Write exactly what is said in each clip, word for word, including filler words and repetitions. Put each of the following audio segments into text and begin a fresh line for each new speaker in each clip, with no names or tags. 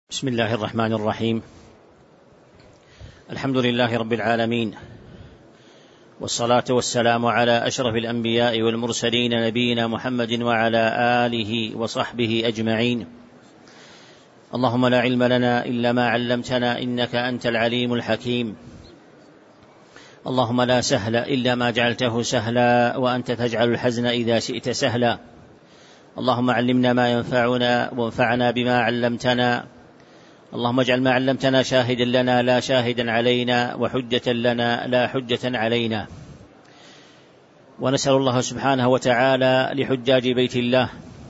بسم الله الرحمن الرحيم. الحمد لله رب العالمين، والصلاة والسلام على أشرف الأنبياء والمرسلين نبينا محمد وعلى آله وصحبه أجمعين. اللهم لا علم لنا إلا ما علمتنا إنك أنت العليم الحكيم. اللهم لا سهل إلا ما جعلته سهلا وأنت تجعل الحزن إذا شئت سهلا. اللهم علمنا ما ينفعنا وانفعنا بما علمتنا. اللهم اجعل ما علمتنا شاهدا لنا لا شاهدا علينا، وحجة لنا لا حجة علينا. ونسأل الله سبحانه وتعالى لحجاج بيت الله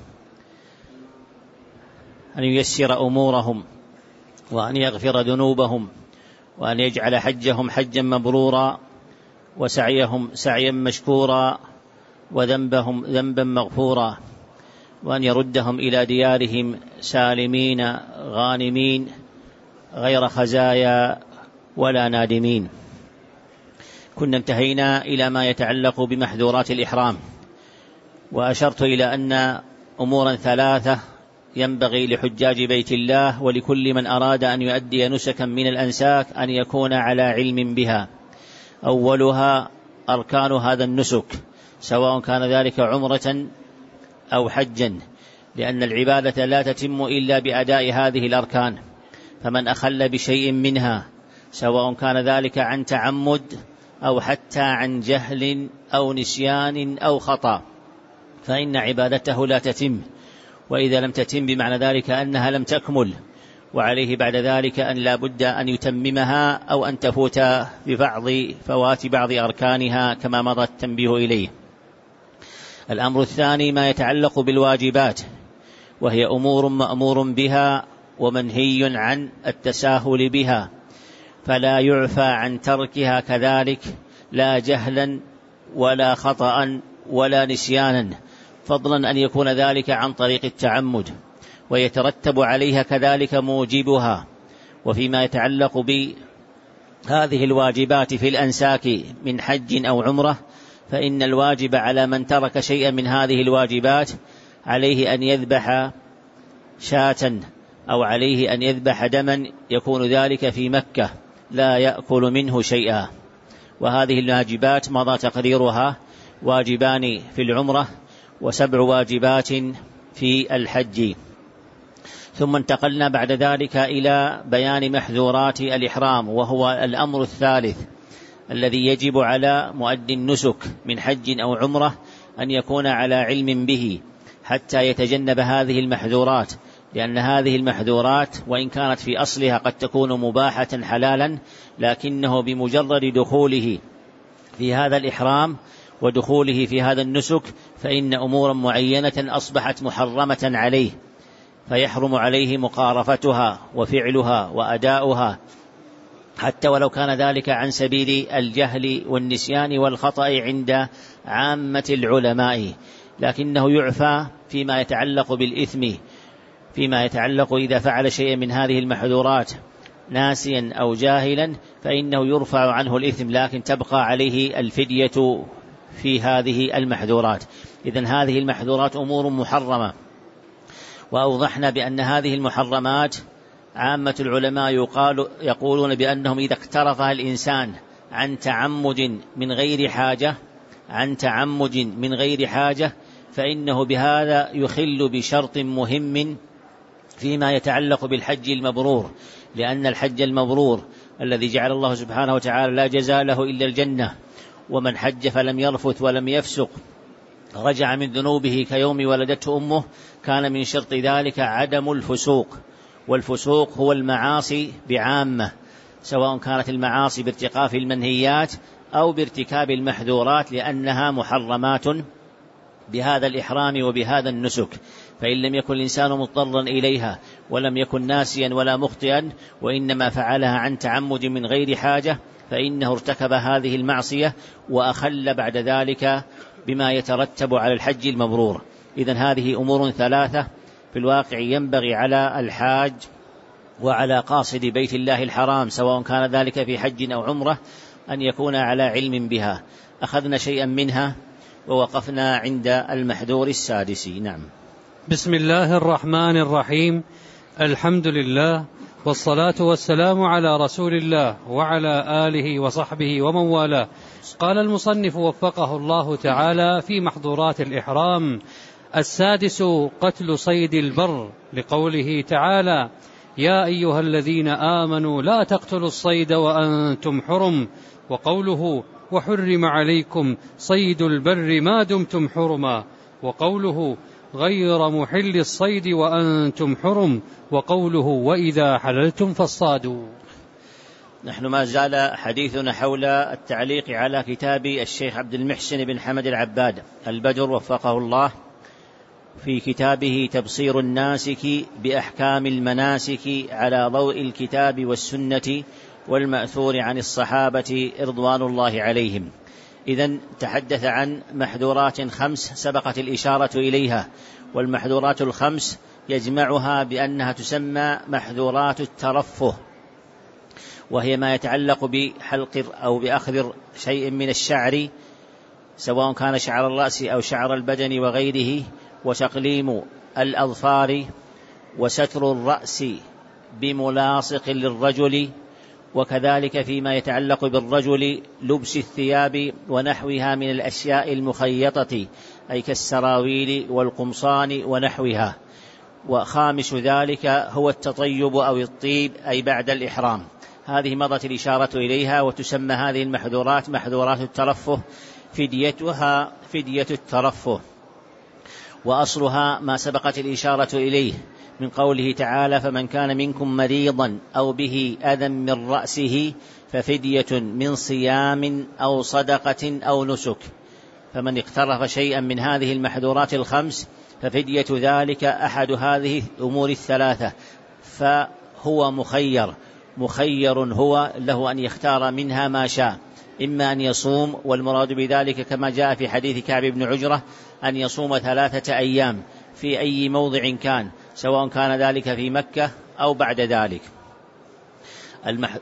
أن ييسر أمورهم، وأن يغفر ذنوبهم، وأن يجعل حجهم حجا مبرورا، وسعيهم سعيا مشكورا، وذنبهم ذنبا مغفورا، وأن يردهم إلى ديارهم سالمين غانمين غير خزايا ولا نادمين. كنا انتهينا إلى ما يتعلق بمحذورات الإحرام، وأشرت إلى أن أمورا ثلاثة ينبغي لحجاج بيت الله ولكل من أراد أن يؤدي نسكا من الأنساك أن يكون على علم بها. أولها أركان هذا النسك، سواء كان ذلك عمرة أو حجا، لأن العبادة لا تتم إلا بأداء هذه الأركان. فمن أخل بشيء منها، سواء كان ذلك عن تعمد أو حتى عن جهل أو نسيان أو خطأ، فإن عبادته لا تتم، وإذا لم تتم بمعنى ذلك أنها لم تكمل، وعليه بعد ذلك أن لا بد أن يتممها أو أن تفوت ببعض فوات بعض أركانها كما مضى التنبيه إليه. الأمر الثاني ما يتعلق بالواجبات، وهي أمور مأمور بها ومنهي عن التساهل بها، فلا يعفى عن تركها كذلك، لا جهلا ولا خطأ ولا نسيانا، فضلا أن يكون ذلك عن طريق التعمد، ويترتب عليها كذلك موجبها. وفيما يتعلق بهذه الواجبات في الأنساك من حج أو عمرة، فإن الواجب على من ترك شيئا من هذه الواجبات عليه أن يذبح شاة، أو عليه أن يذبح دما، يكون ذلك في مكة لا يأكل منه شيئا. وهذه الواجبات مضى تقريرها، واجبان في العمرة وسبع واجبات في الحج. ثم انتقلنا بعد ذلك إلى بيان محذورات الإحرام، وهو الأمر الثالث الذي يجب على مؤدي النسك من حج أو عمرة أن يكون على علم به حتى يتجنب هذه المحذورات، لأن هذه المحذورات وإن كانت في أصلها قد تكون مباحة حلالا، لكنه بمجرد دخوله في هذا الإحرام ودخوله في هذا النسك فإن أمورا معينة أصبحت محرمة عليه، فيحرم عليه مقارفتها وفعلها وأداؤها، حتى ولو كان ذلك عن سبيل الجهل والنسيان والخطأ عند عامة العلماء، لكنه يعفى فيما يتعلق بالإثم، فيما يتعلق إذا فعل شيئا من هذه المحذورات ناسيا أو جاهلا فإنه يرفع عنه الإثم، لكن تبقى عليه الفدية في هذه المحذورات. إذن هذه المحذورات أمور محرمة، وأوضحنا بأن هذه المحرمات عامة العلماء يقال يقولون بأنهم إذا اقترفها الإنسان عن تعمد من غير حاجة عن تعمد من غير حاجة فإنه بهذا يخل بشرط مهم فيما يتعلق بالحج المبرور، لأن الحج المبرور الذي جعل الله سبحانه وتعالى لا جزاء له إلا الجنة، ومن حج فلم يرفث ولم يفسق رجع من ذنوبه كيوم ولدته أمه، كان من شرط ذلك عدم الفسوق. والفسوق هو المعاصي بعامة، سواء كانت المعاصي بارتكاب المنهيات أو بارتكاب المحذورات، لأنها محرمات بهذا الإحرام وبهذا النسك. فإن لم يكن الإنسان مضطرا إليها ولم يكن ناسيا ولا مخطئا، وإنما فعلها عن تعمد من غير حاجة، فإنه ارتكب هذه المعصية وأخل بعد ذلك بما يترتب على الحج المبرور. إذن هذه أمور ثلاثة في الواقع ينبغي على الحاج وعلى قاصد بيت الله الحرام، سواء كان ذلك في حج أو عمرة، أن يكون على علم بها. أخذنا شيئا منها ووقفنا عند المحذور السادس. نعم.
بسم الله الرحمن الرحيم. الحمد لله، والصلاة والسلام على رسول الله وعلى آله وصحبه ومن والاه. قال المصنف وفقه الله تعالى في محظورات الإحرام: السادس قتل صيد البر، لقوله تعالى: يا أيها الذين آمنوا لا تقتلوا الصيد وأنتم حرم، وقوله: وحرم عليكم صيد البر ما دمتم حرما، وقوله: غير محل الصيد وأنتم حرم، وقوله: وإذا حللتم فاصطادوا.
نحن ما زال حديثنا حول التعليق على كتاب الشيخ عبد المحسن بن حمد العباد البدر وفقه الله في كتابه تبصير الناسك بأحكام المناسك على ضوء الكتاب والسنة والمأثور عن الصحابة رضوان الله عليهم. إذن تحدث عن محذورات خمس سبقت الإشارة إليها، والمحذورات الخمس يجمعها بأنها تسمى محذورات الترفه، وهي ما يتعلق بحلق أو بأخذ شيء من الشعر سواء كان شعر الرأس أو شعر البدن وغيره، وتقليم الأظفار، وستر الرأس بملاصق للرجل، وكذلك فيما يتعلق بالرجل لبس الثياب ونحوها من الأشياء المخيطة أي كالسراويل والقمصان ونحوها. وخامس ذلك هو التطيب أو الطيب أي بعد الإحرام. هذه مضت الإشارة إليها، وتسمى هذه المحذورات محذورات الترفه، فديتها فدية الترفه، وأصلها ما سبقت الإشارة إليه من قوله تعالى: فمن كان منكم مريضا أو به أذى من رأسه ففدية من صيام أو صدقة أو نسك. فمن اقترف شيئا من هذه المحذورات الخمس ففدية ذلك أحد هذه الأمور الثلاثة، فهو مخير مخير هو له أن يختار منها ما شاء، إما أن يصوم، والمراد بذلك كما جاء في حديث كعب بن عجرة أن يصوم ثلاثة أيام في أي موضع كان، سواء كان ذلك في مكة أو بعد ذلك. المح...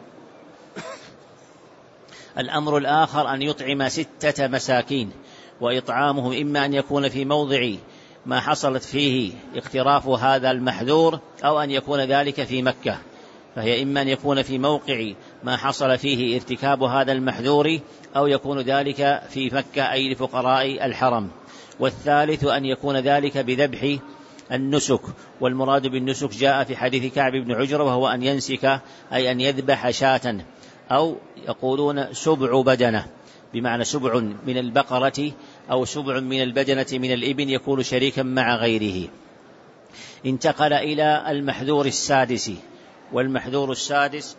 الأمر الآخر أن يطعم ستة مساكين، وإطعامهم إما أن يكون في موضع ما حصلت فيه اقتراف هذا المحذور، أو أن يكون ذلك في مكة، فهي إما أن يكون في موقع ما حصل فيه ارتكاب هذا المحذور، أو يكون ذلك في مكة أي لفقراء الحرم. والثالث أن يكون ذلك بذبح النسك، والمراد بالنسك جاء في حديث كعب بن عجرة وهو أن ينسك أي أن يذبح شاة، أو يقولون سبع بدنة بمعنى سبع من البقرة أو سبع من البدنة من الإبن يكون شريكا مع غيره. انتقل إلى المحذور السادس، والمحذور السادس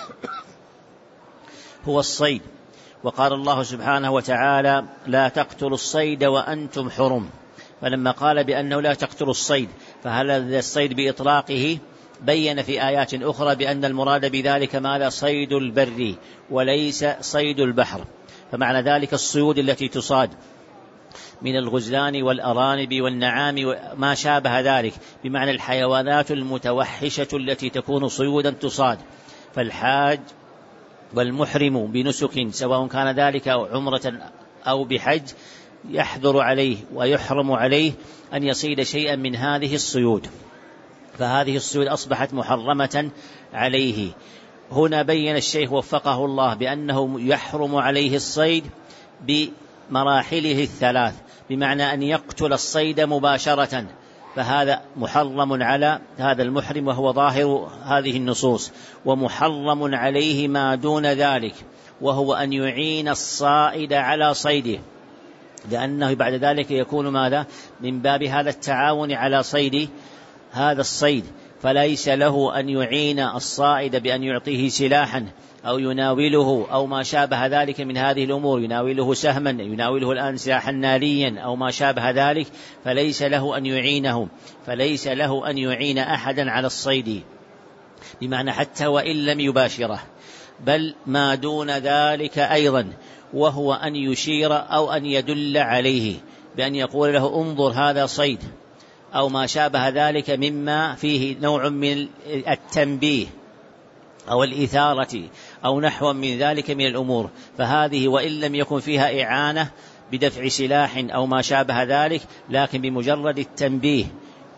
هو الصيد. وقال الله سبحانه وتعالى: لا تقتلوا الصيد وأنتم حرم. فلما قال بأنه لا تقتلوا الصيد، فهل الصيد بإطلاقه؟ بين في آيات أخرى بأن المراد بذلك ماذا؟ صيد البر وليس صيد البحر. فمعنى ذلك الصيود التي تصاد من الغزلان والأرانب والنعام وما شابه ذلك، بمعنى الحيوانات المتوحشة التي تكون صيودا تصاد. فالحاج والمحرم بنسك سواء كان ذلك عمرة أو بحج يحذر عليه ويحرم عليه أن يصيد شيئا من هذه الصيود، فهذه الصيود أصبحت محرمة عليه. هنا بين الشيخ وفقه الله بأنه يحرم عليه الصيد بمراحله الثلاث، بمعنى أن يقتل الصيد مباشرة، فهذا محرم على هذا المحرم وهو ظاهر هذه النصوص. ومحرم عليه ما دون ذلك، وهو أن يعين الصائد على صيده، لأنه بعد ذلك يكون ماذا؟ من باب هذا التعاون على صيد هذا الصيد، فليس له أن يعين الصائد بأن يعطيه سلاحا أو يناوله أو ما شابه ذلك من هذه الأمور، يناوله سهما، يناوله الآن سلاحا ناريا أو ما شابه ذلك، فليس له أن يعينه، فليس له أن يعين أحدا على الصيد، بمعنى حتى وإن لم يباشره، بل ما دون ذلك أيضا، وهو أن يشير أو أن يدل عليه بأن يقول له انظر هذا صيد أو ما شابه ذلك مما فيه نوع من التنبيه أو الإثارة أو نحو من ذلك من الأمور، فهذه وإن لم يكن فيها إعانة بدفع سلاح أو ما شابه ذلك، لكن بمجرد التنبيه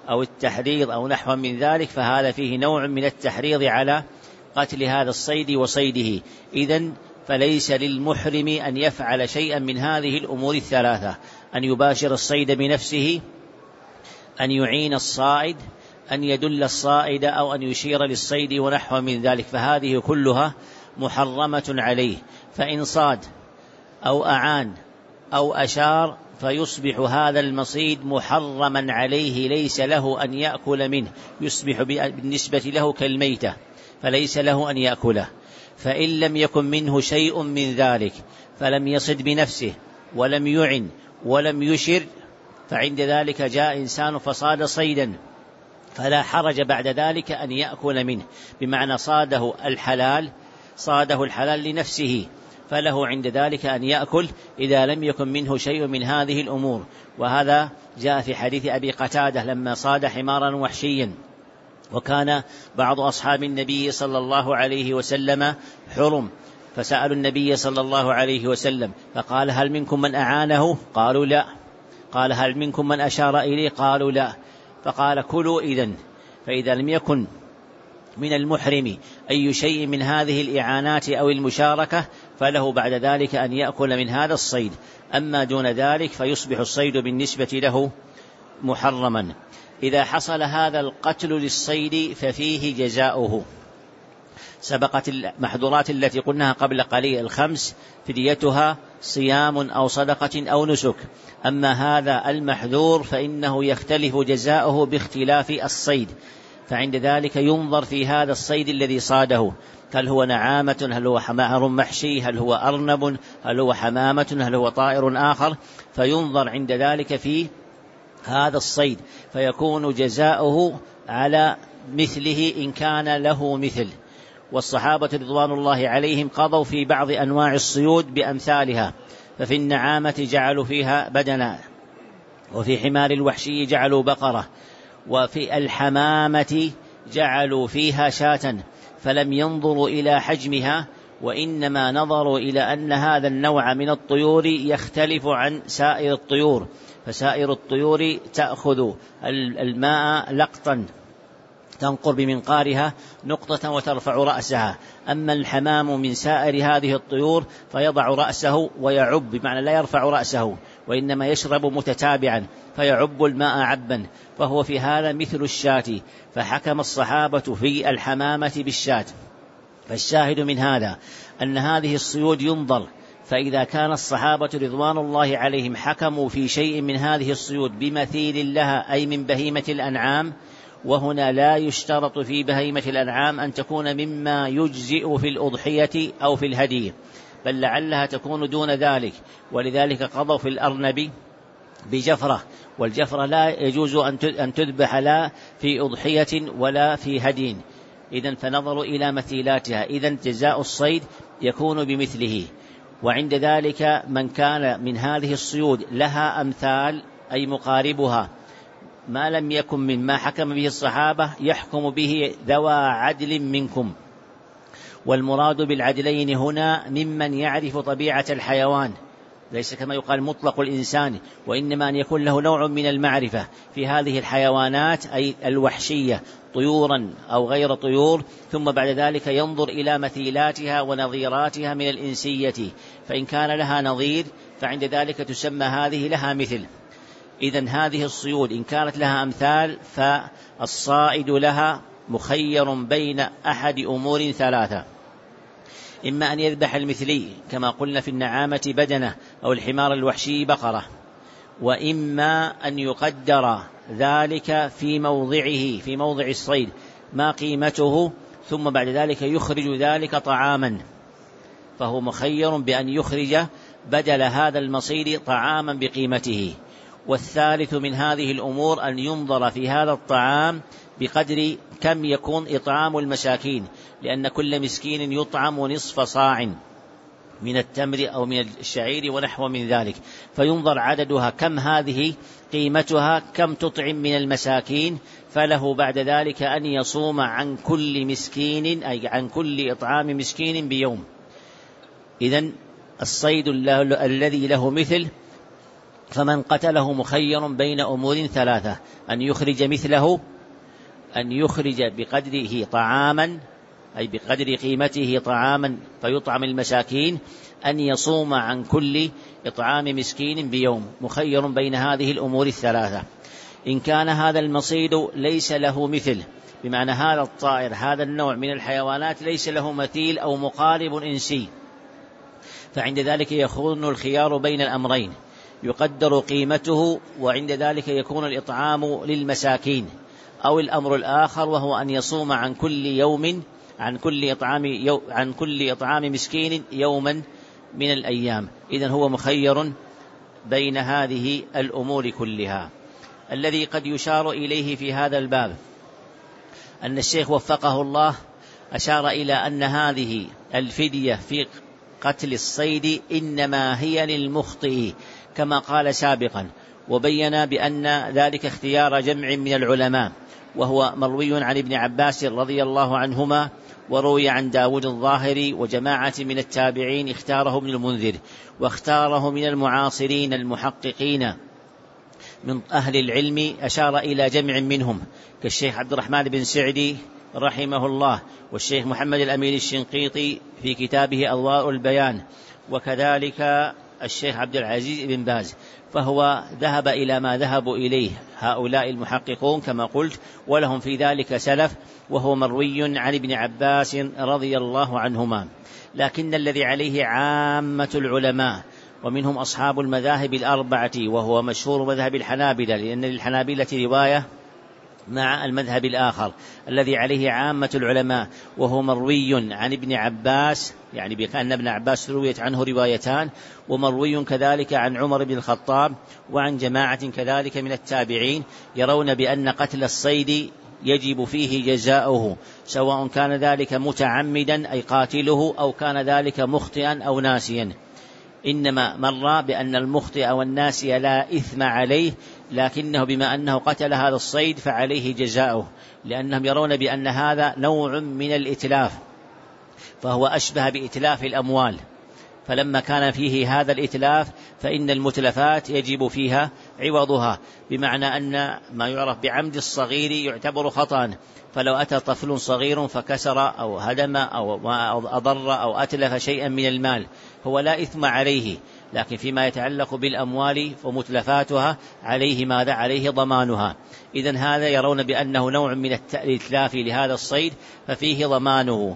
أو التحريض أو نحو من ذلك، فهذا فيه نوع من التحريض على قتل هذا الصيد وصيده. إذن فليس للمحرم أن يفعل شيئا من هذه الأمور الثلاثة: أن يباشر الصيد بنفسه، أن يعين الصائد، أن يدل الصائد، أو أن يشير للصيد ونحو من ذلك، فهذه كلها محرمة عليه. فإن صاد أو أعان أو أشار فيصبح هذا المصيد محرما عليه، ليس له أن يأكل منه، يصبح بالنسبة له كالميتة، فليس له أن يأكله. فإن لم يكن منه شيء من ذلك، فلم يصد بنفسه ولم يعن ولم يشر، فعند ذلك جاء إنسان فصاد صيدا، فلا حرج بعد ذلك أن يأكل منه، بمعنى صاده الحلال صاده الحلال لنفسه، فله عند ذلك أن يأكل إذا لم يكن منه شيء من هذه الأمور. وهذا جاء في حديث أبي قتادة لما صاد حمارا وحشيا، وكان بعض أصحاب النبي صلى الله عليه وسلم حرم، فسألوا النبي صلى الله عليه وسلم فقال: هل منكم من أعانه؟ قالوا لا. قال: هل منكم من أشار إليه؟ قالوا لا. فقال: كلوا إذن. فإذا لم يكن من المحرم أي شيء من هذه الإعانات أو المشاركة، فله بعد ذلك أن يأكل من هذا الصيد. أما دون ذلك فيصبح الصيد بالنسبة له محرما. إذا حصل هذا القتل للصيد ففيه جزاؤه. سبقت المحظورات التي قلناها قبل قليل الخمس، فديتها صيام أو صدقة أو نسك. أما هذا المحذور فإنه يختلف جزاؤه باختلاف الصيد، فعند ذلك ينظر في هذا الصيد الذي صاده: هل هو نعامة، هل هو حمار محشي، هل هو أرنب، هل هو حمامة، هل هو طائر آخر، فينظر عند ذلك في هذا الصيد، فيكون جزاؤه على مثله إن كان له مثل. والصحابة رضوان الله عليهم قضوا في بعض أنواع الصيود بأمثالها، ففي النعامة جعلوا فيها بدنا، وفي حمار الوحشي جعلوا بقرة، وفي الحمامة جعلوا فيها شاة، فلم ينظروا إلى حجمها، وإنما نظروا إلى أن هذا النوع من الطيور يختلف عن سائر الطيور، فسائر الطيور تأخذ الماء لقطا، تنقر بمنقارها نقطة وترفع رأسها، أما الحمام من سائر هذه الطيور فيضع رأسه ويعب، بمعنى لا يرفع رأسه وإنما يشرب متتابعا فيعب الماء عبا، فهو في هذا مثل الشاة، فحكم الصحابة في الحمامة بالشاة. فالشاهد من هذا أن هذه الصيود ينظر، فإذا كان الصحابة رضوان الله عليهم حكموا في شيء من هذه الصيود بمثيل لها أي من بهيمة الأنعام، وهنا لا يشترط في بهيمة الأنعام أن تكون مما يجزئ في الأضحية أو في الهدي، بل لعلها تكون دون ذلك، ولذلك قضوا في الأرنب بجفرة، والجفرة لا يجوز أن تذبح لا في أضحية ولا في هدي، إذن فنظروا إلى مثيلاتها، إذن جزاء الصيد يكون بمثله. وعند ذلك من كان من هذه الصيود لها أمثال أي مقاربها ما لم يكن مما حكم به الصحابة، يحكم به ذوى عدل منكم. والمراد بالعدلين هنا ممن يعرف طبيعة الحيوان، ليس كما يقال مطلق الإنسان، وإنما أن يكون له نوع من المعرفة في هذه الحيوانات أي الوحشية، طيورا أو غير طيور، ثم بعد ذلك ينظر إلى مثيلاتها ونظيراتها من الإنسية، فإن كان لها نظير فعند ذلك تسمى هذه لها مثل. إذن هذه الصيود إن كانت لها أمثال فالصائد لها مخير بين أحد أمور ثلاثة: إما أن يذبح المثلي كما قلنا في النعامة بدنة أو الحمار الوحشي بقرة، وإما أن يقدر ذلك في موضعه في موضع الصيد ما قيمته، ثم بعد ذلك يخرج ذلك طعاما، فهو مخير بأن يخرج بدل هذا المصيد طعاما بقيمته. والثالث من هذه الأمور أن ينظر في هذا الطعام بقدر كم يكون إطعام المساكين، لأن كل مسكين يطعم نصف صاع من التمر أو من الشعير ونحو من ذلك، فينظر عددها كم هذه قيمتها، كم تطعم من المساكين، فله بعد ذلك أن يصوم عن كل مسكين أي عن كل إطعام مسكين بيوم. إذن الصيد الذي له مثل فمن قتله مخير بين أمور ثلاثة: أن يخرج مثله، أن يخرج بقدره طعاما أي بقدر قيمته طعاما فيطعم المساكين، أن يصوم عن كل إطعام مسكين بيوم، مخير بين هذه الأمور الثلاثة. إن كان هذا المصيد ليس له مثل، بمعنى هذا الطائر هذا النوع من الحيوانات ليس له مثيل أو مقارب إنسي، فعند ذلك يكون الخيار بين الأمرين، يقدر قيمته وعند ذلك يكون الإطعام للمساكين، أو الأمر الآخر وهو أن يصوم عن كل يوم عن كل إطعام يو عن كل إطعام مسكين يوما من الأيام. إذن هو مخير بين هذه الأمور كلها. الذي قد يشار إليه في هذا الباب أن الشيخ وفقه الله أشار إلى أن هذه الفدية في قتل الصيد إنما هي للمخطئ كما قال سابقا، وبين بأن ذلك اختيار جمع من العلماء، وهو مروي عن ابن عباس رضي الله عنهما، وروي عن داود الظاهري وجماعة من التابعين اختاره ابن المنذر، واختاره من المعاصرين المحققين من أهل العلم أشار إلى جمع منهم كالشيخ عبد الرحمن بن سعدي رحمه الله، والشيخ محمد الأمين الشنقيطي في كتابه أضواء البيان، وكذلك الشيخ عبد العزيز بن باز. فهو ذهب إلى ما ذهبوا إليه هؤلاء المحققون كما قلت، ولهم في ذلك سلف، وهو مروي عن ابن عباس رضي الله عنهما. لكن الذي عليه عامة العلماء ومنهم أصحاب المذاهب الأربعة، وهو مشهور مذهب الحنابلة، لأن للحنابلة رواية مع المذهب الآخر، الذي عليه عامة العلماء وهو مروي عن ابن عباس، يعني بأن ابن عباس رويت عنه روايتان، ومروي كذلك عن عمر بن الخطاب وعن جماعة كذلك من التابعين، يرون بأن قتل الصيد يجب فيه جزاؤه، سواء كان ذلك متعمدا أي قاتله، أو كان ذلك مخطئا أو ناسيا. إنما مر بأن المخطئ والناسي لا إثم عليه، لكنه بما أنه قتل هذا الصيد فعليه جزاؤه، لأنهم يرون بأن هذا نوع من الإتلاف، فهو أشبه بإتلاف الأموال، فلما كان فيه هذا الإتلاف فإن المتلفات يجب فيها عوضها، بمعنى أن ما يعرف بعمد الصغير يعتبر خطأ، فلو أتى طفل صغير فكسر أو هدم أو أضر أو أتلف شيئا من المال هو لا إثم عليه، لكن فيما يتعلق بالأموال ومتلفاتها عليه ماذا؟ عليه ضمانها. إذن هذا يرون بأنه نوع من الإتلاف لهذا الصيد ففيه ضمانه.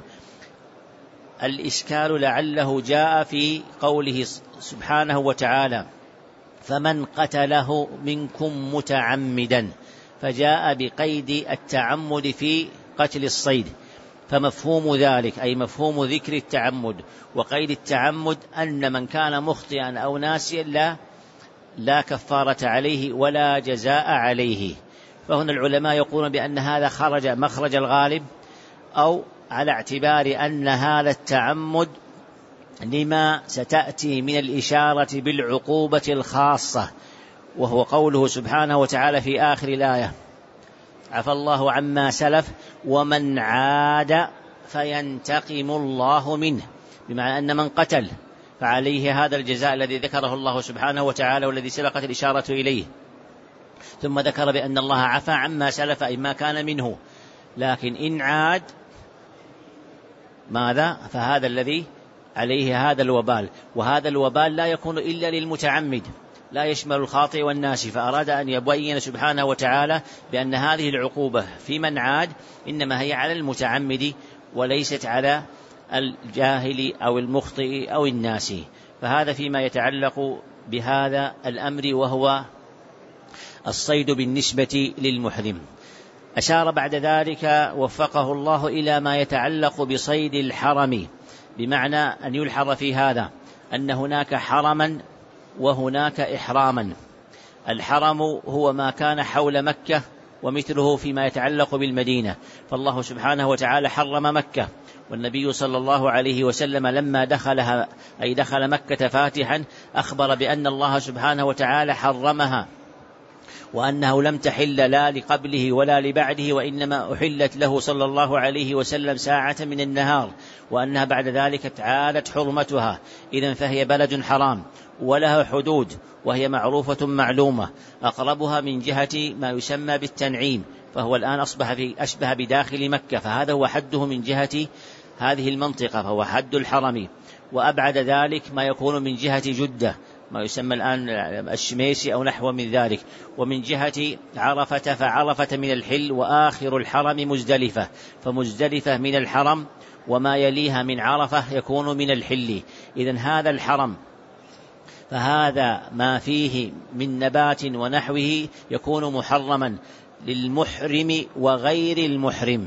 الإشكال لعله جاء في قوله سبحانه وتعالى: فمن قتله منكم متعمدا، فجاء بقيد التعمد في قتل الصيد، فمفهوم ذلك أي مفهوم ذكر التعمد وقيد التعمد أن من كان مخطئا أو ناسيا لا, لا كفارة عليه ولا جزاء عليه. فهنا العلماء يقولون بأن هذا خرج مخرج الغالب، أو على اعتبار أن هذا التعمد لما ستأتي من الإشارة بالعقوبة الخاصة، وهو قوله سبحانه وتعالى في آخر الآية: عفى الله عما سلف ومن عاد فينتقم الله منه، بمعنى أن من قتل فعليه هذا الجزاء الذي ذكره الله سبحانه وتعالى والذي سبقت الإشارة إليه، ثم ذكر بأن الله عفى عما سلف أي ما كان منه، لكن إن عاد ماذا؟ فهذا الذي عليه هذا الوبال، وهذا الوبال لا يكون إلا للمتعمد، لا يشمل الخاطئ والناسي، فأراد أن يبين سبحانه وتعالى بأن هذه العقوبة في من عاد إنما هي على المتعمد وليست على الجاهل أو المخطئ أو الناسي. فهذا فيما يتعلق بهذا الأمر وهو الصيد بالنسبة للمحرم. أشار بعد ذلك وفقه الله إلى ما يتعلق بصيد الحرم، بمعنى أن يلحظ في هذا أن هناك حرما وهناك إحراما. الحرم هو ما كان حول مكة ومثله فيما يتعلق بالمدينة، فالله سبحانه وتعالى حرم مكة، والنبي صلى الله عليه وسلم لما دخلها أي دخل مكة فاتحا أخبر بأن الله سبحانه وتعالى حرمها، وأنه لم تحل لا لقبله ولا لبعده، وإنما أحلت له صلى الله عليه وسلم ساعة من النهار، وأنها بعد ذلك تعالت حرمتها. إذن فهي بلد حرام ولها حدود، وهي معروفة معلومة، أقربها من جهة ما يسمى بالتنعيم، فهو الآن أصبح في أشبه بداخل مكة، فهذا هو حده من جهة هذه المنطقة، فهو حد الحرم. وأبعد ذلك ما يكون من جهة جدة، ما يسمى الآن الشميسي أو نحو من ذلك. ومن جهة عرفة فعرفة من الحل، وآخر الحرم مزدلفة، فمزدلفة من الحرم، وما يليها من عرفة يكون من الحل. إذن هذا الحرم، فهذا ما فيه من نبات ونحوه يكون محرما للمحرم وغير المحرم.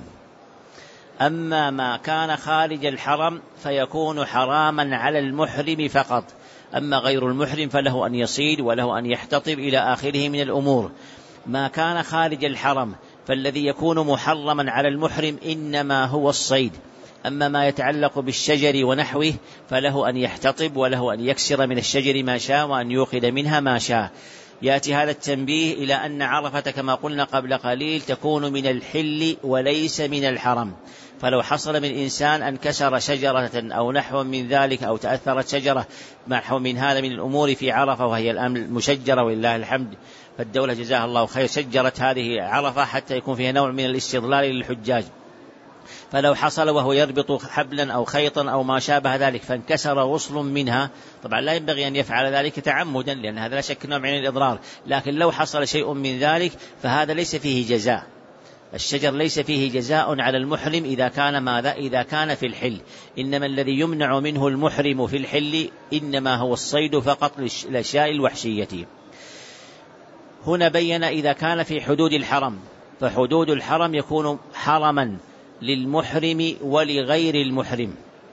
أما ما كان خارج الحرم فيكون حراما على المحرم فقط، أما غير المحرم فله أن يصيد وله أن يحتطب إلى آخره من الأمور. ما كان خارج الحرم فالذي يكون محرما على المحرم إنما هو الصيد، أما ما يتعلق بالشجر ونحوه فله أن يحتطب وله أن يكسر من الشجر ما شاء وأن يوقد منها ما شاء. يأتي هذا التنبيه إلى أن عرفة كما قلنا قبل قليل تكون من الحل وليس من الحرم، فلو حصل من إنسان أن كسر شجرة أو نحو من ذلك أو تأثرت شجرة نحو من هذا من الأمور في عرفة، وهي الآن مشجرة ولله الحمد، فالدولة جزاها الله خير شجرت هذه عرفة حتى يكون فيها نوع من الاستظلال للحجاج، فلو حصل وهو يربط حبلا أو خيطا أو ما شابه ذلك فانكسر غصل منها، طبعا لا ينبغي أن يفعل ذلك تعمدا لأن هذا لا شك نوع من الإضرار، لكن لو حصل شيء من ذلك فهذا ليس فيه جزاء، الشجر ليس فيه جزاء على المحرم إذا كان ماذا إذا كان في الحل، إنما الذي يمنع منه المحرم في الحل إنما هو الصيد فقط للأشياء الوحشية. هنا بين إذا كان في حدود الحرم، فحدود الحرم يكون حرما للمحرم ولغير المحرم.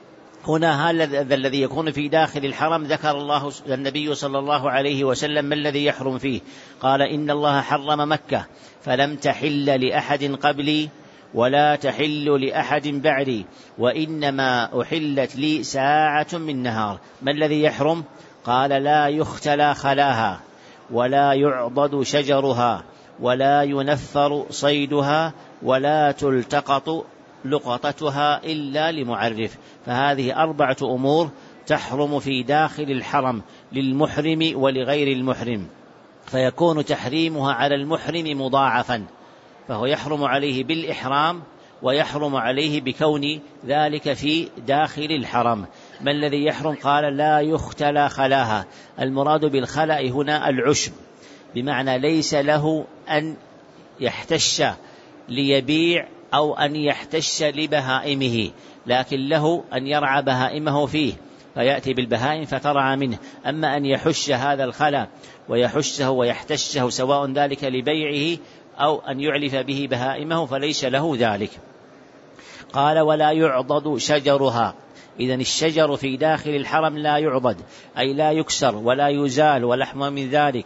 هنا هذا الذي يكون في داخل الحرم ذكر الله النبي صلى الله عليه وسلم ما الذي يحرم فيه، قال إن الله حرم مكة فلم تحل لأحد قبلي ولا تحل لأحد بعدي وإنما أحلت لي ساعة من نهار. ما الذي يحرم؟ قال لا يختلى خلاها ولا يعضد شجرها ولا ينفر صيدها ولا تلتقط لقطتها إلا لمعرف. فهذه أربعة أمور تحرم في داخل الحرم للمحرم ولغير المحرم، فيكون تحريمها على المحرم مضاعفا، فهو يحرم عليه بالإحرام ويحرم عليه بكون ذلك في داخل الحرم. ما الذي يحرم؟ قال لا يختلى خلاها. المراد بالخلاء هنا العشب، بمعنى ليس له أن يحتش ليبيع أو أن يحتش لبهائمه، لكن له أن يرعى بهائمه فيه فيأتي بالبهائم فترعى منه. أما أن يحش هذا الخلا ويحشه ويحتشه سواء ذلك لبيعه أو أن يعلف به بهائمه فليس له ذلك. قال ولا يعضد شجرها. إذن الشجر في داخل الحرم لا يعضد أي لا يكسر ولا يزال ولحم من ذلك.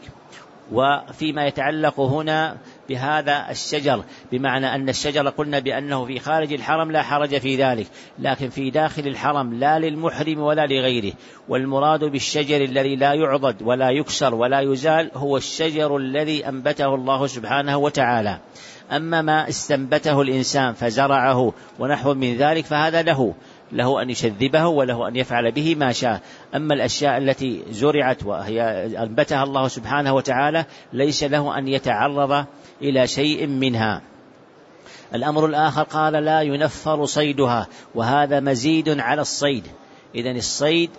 وفيما يتعلق هنا بهذا الشجر بمعنى أن الشجر قلنا بأنه في خارج الحرم لا حرج في ذلك، لكن في داخل الحرم لا للمحرم ولا لغيره. والمراد بالشجر الذي لا يعضد ولا يكسر ولا يزال هو الشجر الذي أنبته الله سبحانه وتعالى. أما ما استنبته الإنسان فزرعه ونحو من ذلك فهذا له له أن يشذبه وله أن يفعل به ما شاء. أما الأشياء التي زرعت وهي أنبتها الله سبحانه وتعالى ليس له أن يتعرض إلى شيء منها. الأمر الآخر قال لا ينفر صيدها، وهذا مزيد على الصيد. إذن الصيد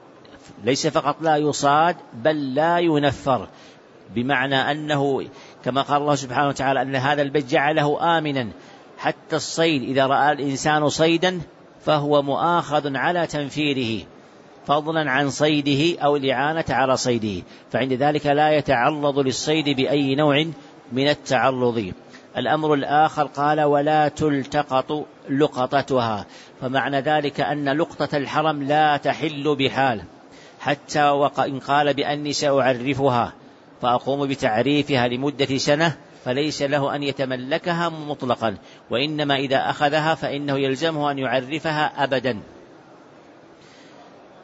ليس فقط لا يصاد بل لا ينفر، بمعنى أنه كما قال الله سبحانه وتعالى أن هذا البيت جعله آمنا، حتى الصيد إذا رأى الإنسان صيدا فهو مؤاخذ على تنفيره فضلا عن صيده أو الإعانة على صيده، فعند ذلك لا يتعرض للصيد بأي نوع من التعرض. الأمر الآخر قال ولا تلتقط لقطتها، فمعنى ذلك أن لقطة الحرم لا تحل بحال، حتى وإن قال بأني سأعرفها فأقوم بتعريفها لمدة سنة فليس له أن يتملكها مطلقا، وإنما إذا أخذها فإنه يلزمه أن يعرفها أبدا.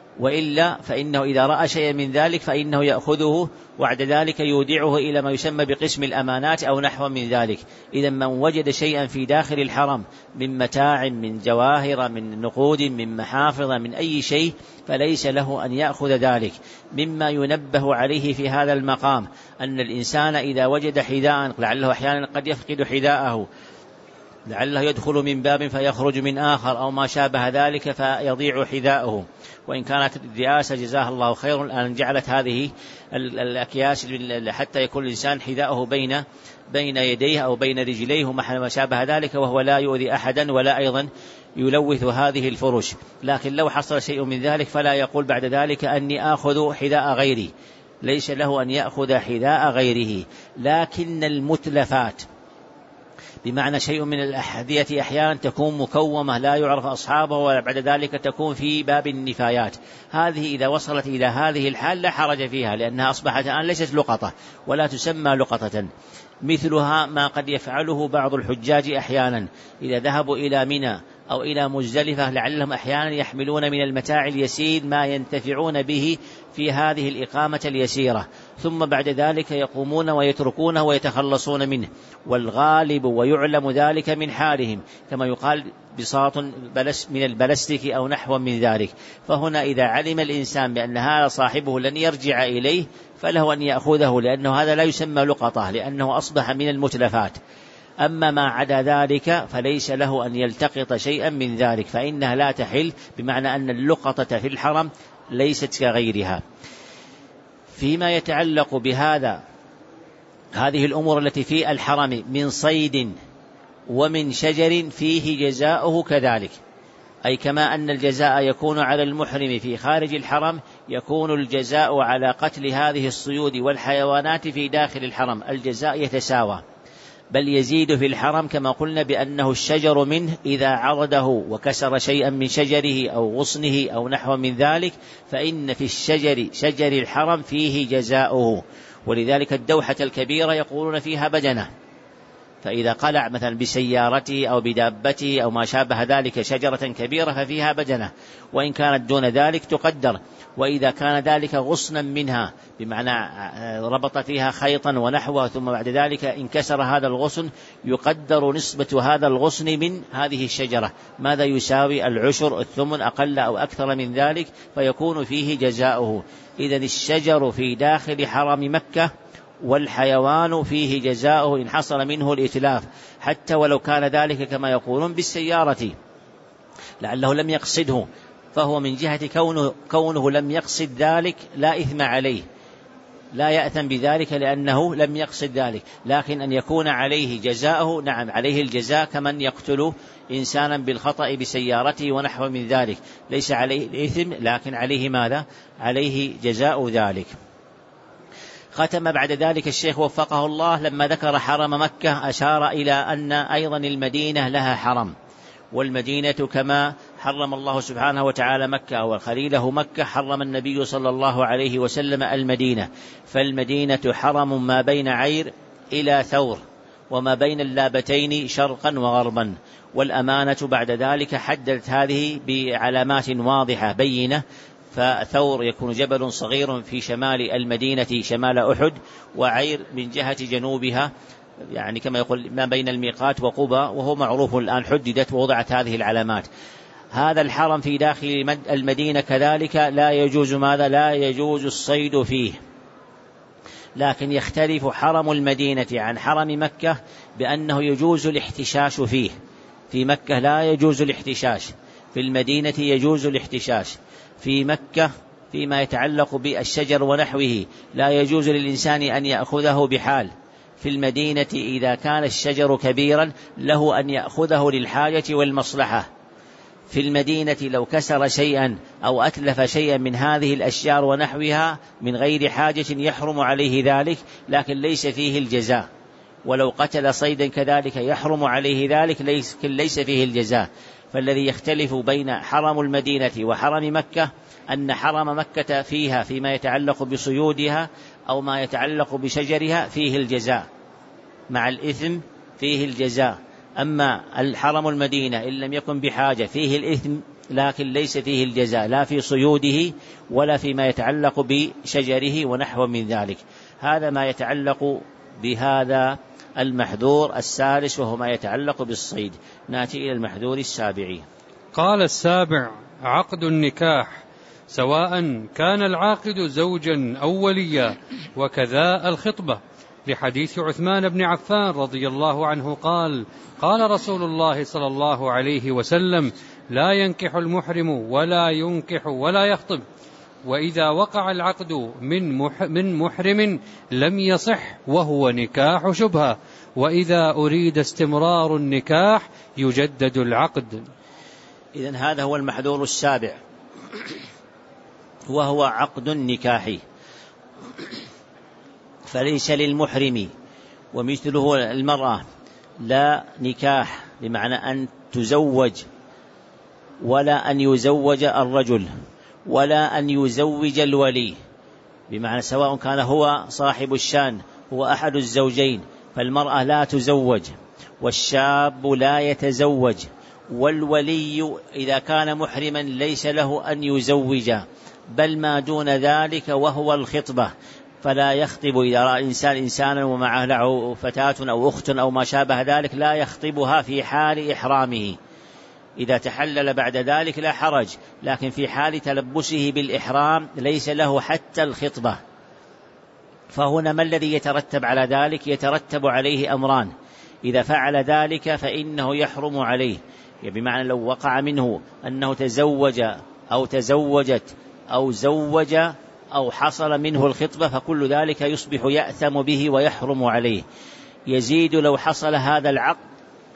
وإلا فإنه إذا رأى شيئا من ذلك فإنه يأخذه وبعد ذلك يودعه إلى ما يسمى بقسم الأمانات أو نحو من ذلك. إذا من وجد شيئا في داخل الحرم من متاع، من جواهر، من نقود، من محافظ، من أي شيء، فليس له أن يأخذ ذلك. مما ينبه عليه في هذا المقام أن الإنسان إذا وجد حذاء، لعله أحيانا قد يفقد حذاءه، لعله يدخل من باب فيخرج من آخر أو ما شابه ذلك فيضيع حذاءه. وإن كانت الرئاسة جزاها الله خير الآن جعلت هذه الأكياس حتى يكون الإنسان حذاءه بين بين يديه أو بين رجليه وما شابه ذلك، وهو لا يؤذي أحدا ولا أيضا يلوث هذه الفرش. لكن لو حصل شيء من ذلك فلا يقول بعد ذلك أني آخذ حذاء غيري، ليس له أن يأخذ حذاء غيره. لكن المتلفات بمعنى شيء من الأحذية أحيانا تكون مكومة لا يعرف أصحابه وبعد ذلك تكون في باب النفايات، هذه إذا وصلت إلى هذه الحال لا حرج فيها، لأنها أصبحت الآن ليست لقطة ولا تسمى لقطة. مثلها ما قد يفعله بعض الحجاج أحيانا إذا ذهبوا إلى منى أو إلى مزدلفة، لعلهم أحيانا يحملون من المتاع اليسير ما ينتفعون به في هذه الإقامة اليسيرة، ثم بعد ذلك يقومون ويتركونه ويتخلصون منه، والغالب ويعلم ذلك من حالهم، كما يقال بساط من البلاستيك أو نحو من ذلك. فهنا إذا علم الإنسان بأن هذا صاحبه لن يرجع إليه فله أن يأخذه، لأنه هذا لا يسمى لقطة لأنه أصبح من المتلفات. أما ما عدا ذلك فليس له أن يلتقط شيئا من ذلك، فإنها لا تحل، بمعنى أن اللقطة في الحرم ليست كغيرها. فيما يتعلق بهذا هذه الأمور التي في الحرم من صيد ومن شجر فيه جزاؤه كذلك، أي كما أن الجزاء يكون على المحرم في خارج الحرم يكون الجزاء على قتل هذه الصيود والحيوانات في داخل الحرم، الجزاء يتساوى، بل يزيد في الحرم كما قلنا بأنه الشجر منه إذا عضده وكسر شيئا من شجره أو غصنه أو نحو من ذلك فإن في الشجر شجر الحرم فيه جزاؤه. ولذلك الدوحة الكبيرة يقولون فيها بدنة، فإذا قلع مثلا بسيارته أو بدابته أو ما شابه ذلك شجرة كبيرة ففيها بدنة، وإن كانت دون ذلك تقدر. وإذا كان ذلك غصنا منها بمعنى ربط فيها خيطا ونحوه ثم بعد ذلك انكسر هذا الغصن يقدر نسبة هذا الغصن من هذه الشجرة ماذا يساوي العشر الثمن أقل أو أكثر من ذلك فيكون فيه جزاؤه. إذن الشجر في داخل حرم مكة والحيوان فيه جزاؤه إن حصل منه الإتلاف، حتى ولو كان ذلك كما يقولون بالسيارة لعله لم يقصده، فهو من جهة كونه, كونه لم يقصد ذلك لا إثم عليه، لا يأثم بذلك لأنه لم يقصد ذلك. لكن أن يكون عليه جزاؤه نعم عليه الجزاء كمن يقتل إنسانا بالخطأ بسيارته ونحو من ذلك، ليس عليه الإثم لكن عليه ماذا؟ عليه جزاء ذلك. ختم بعد ذلك الشيخ وفقه الله لما ذكر حرم مكة أشار إلى أن أيضا المدينة لها حرم، والمدينة كما حرم الله سبحانه وتعالى مكة وخليله مكة حرم النبي صلى الله عليه وسلم المدينة، فالمدينة حرم ما بين عير إلى ثور وما بين اللابتين شرقا وغربا. والأمانة بعد ذلك حددت هذه بعلامات واضحة بينة، فثور يكون جبل صغير في شمال المدينة شمال أحد، وعير من جهة جنوبها يعني كما يقول ما بين الميقات وقبى، وهو معروف الآن حددت ووضعت هذه العلامات. هذا الحرم في داخل المدينة كذلك لا يجوز ماذا؟ لا يجوز الصيد فيه، لكن يختلف حرم المدينة عن حرم مكة بأنه يجوز الاحتشاش فيه. في مكة لا يجوز الاحتشاش، في المدينة يجوز الاحتشاش. في مكة فيما يتعلق بالشجر ونحوه لا يجوز للإنسان أن يأخذه بحال، في المدينة إذا كان الشجر كبيرا له أن يأخذه للحاجة والمصلحة. في المدينة لو كسر شيئا أو أتلف شيئا من هذه الأشجار ونحوها من غير حاجة يحرم عليه ذلك، لكن ليس فيه الجزاء. ولو قتل صيدا كذلك يحرم عليه ذلك لكن ليس فيه الجزاء. فالذي يختلف بين حرم المدينة وحرم مكة أن حرم مكة فيها فيما يتعلق بصيودها أو ما يتعلق بشجرها فيه الجزاء مع الإثم فيه الجزاء. أما الحرم المدينة إن لم يكن بحاجة فيه الإثم لكن ليس فيه الجزاء لا في صيوده ولا فيما يتعلق بشجره ونحو من ذلك. هذا ما يتعلق بهذا المحذور السادس وهو ما يتعلق بالصيد. نأتي إلى المحذور السابع.
قال السابع: عقد النكاح، سواء كان العاقد زوجا أو وليا، وكذا الخطبة، لحديث عثمان بن عفان رضي الله عنه قال: قال رسول الله صلى الله عليه وسلم: لا ينكح المحرم ولا ينكح ولا يخطب، وإذا وقع العقد من محرم لم يصح وهو نكاح شبهة، وإذا أريد استمرار النكاح يجدد العقد.
إذن هذا هو المحذور السابع، وهو عقد النكاح. فليس للمحرم ومثله المرأة لا نكاح بمعنى أن تزوج، ولا أن يزوج الرجل، ولا أن يزوج الولي، بمعنى سواء كان هو صاحب الشان هو أحد الزوجين، فالمرأة لا تزوج، والشاب لا يتزوج، والولي إذا كان محرما ليس له أن يزوج، بل ما دون ذلك وهو الخطبة، فلا يخطب إذا رأى إنسان إنسانا ومعه له فتاة أو أخت أو ما شابه ذلك لا يخطبها في حال إحرامه. إذا تحلل بعد ذلك لا حرج، لكن في حال تلبسه بالإحرام ليس له حتى الخطبة. فهنا ما الذي يترتب على ذلك؟ يترتب عليه أمران: إذا فعل ذلك فإنه يحرم عليه، بمعنى لو وقع منه أنه تزوج أو تزوجت أو زوج أو حصل منه الخطبة فكل ذلك يصبح يأثم به ويحرم عليه. يزيد لو حصل هذا العقد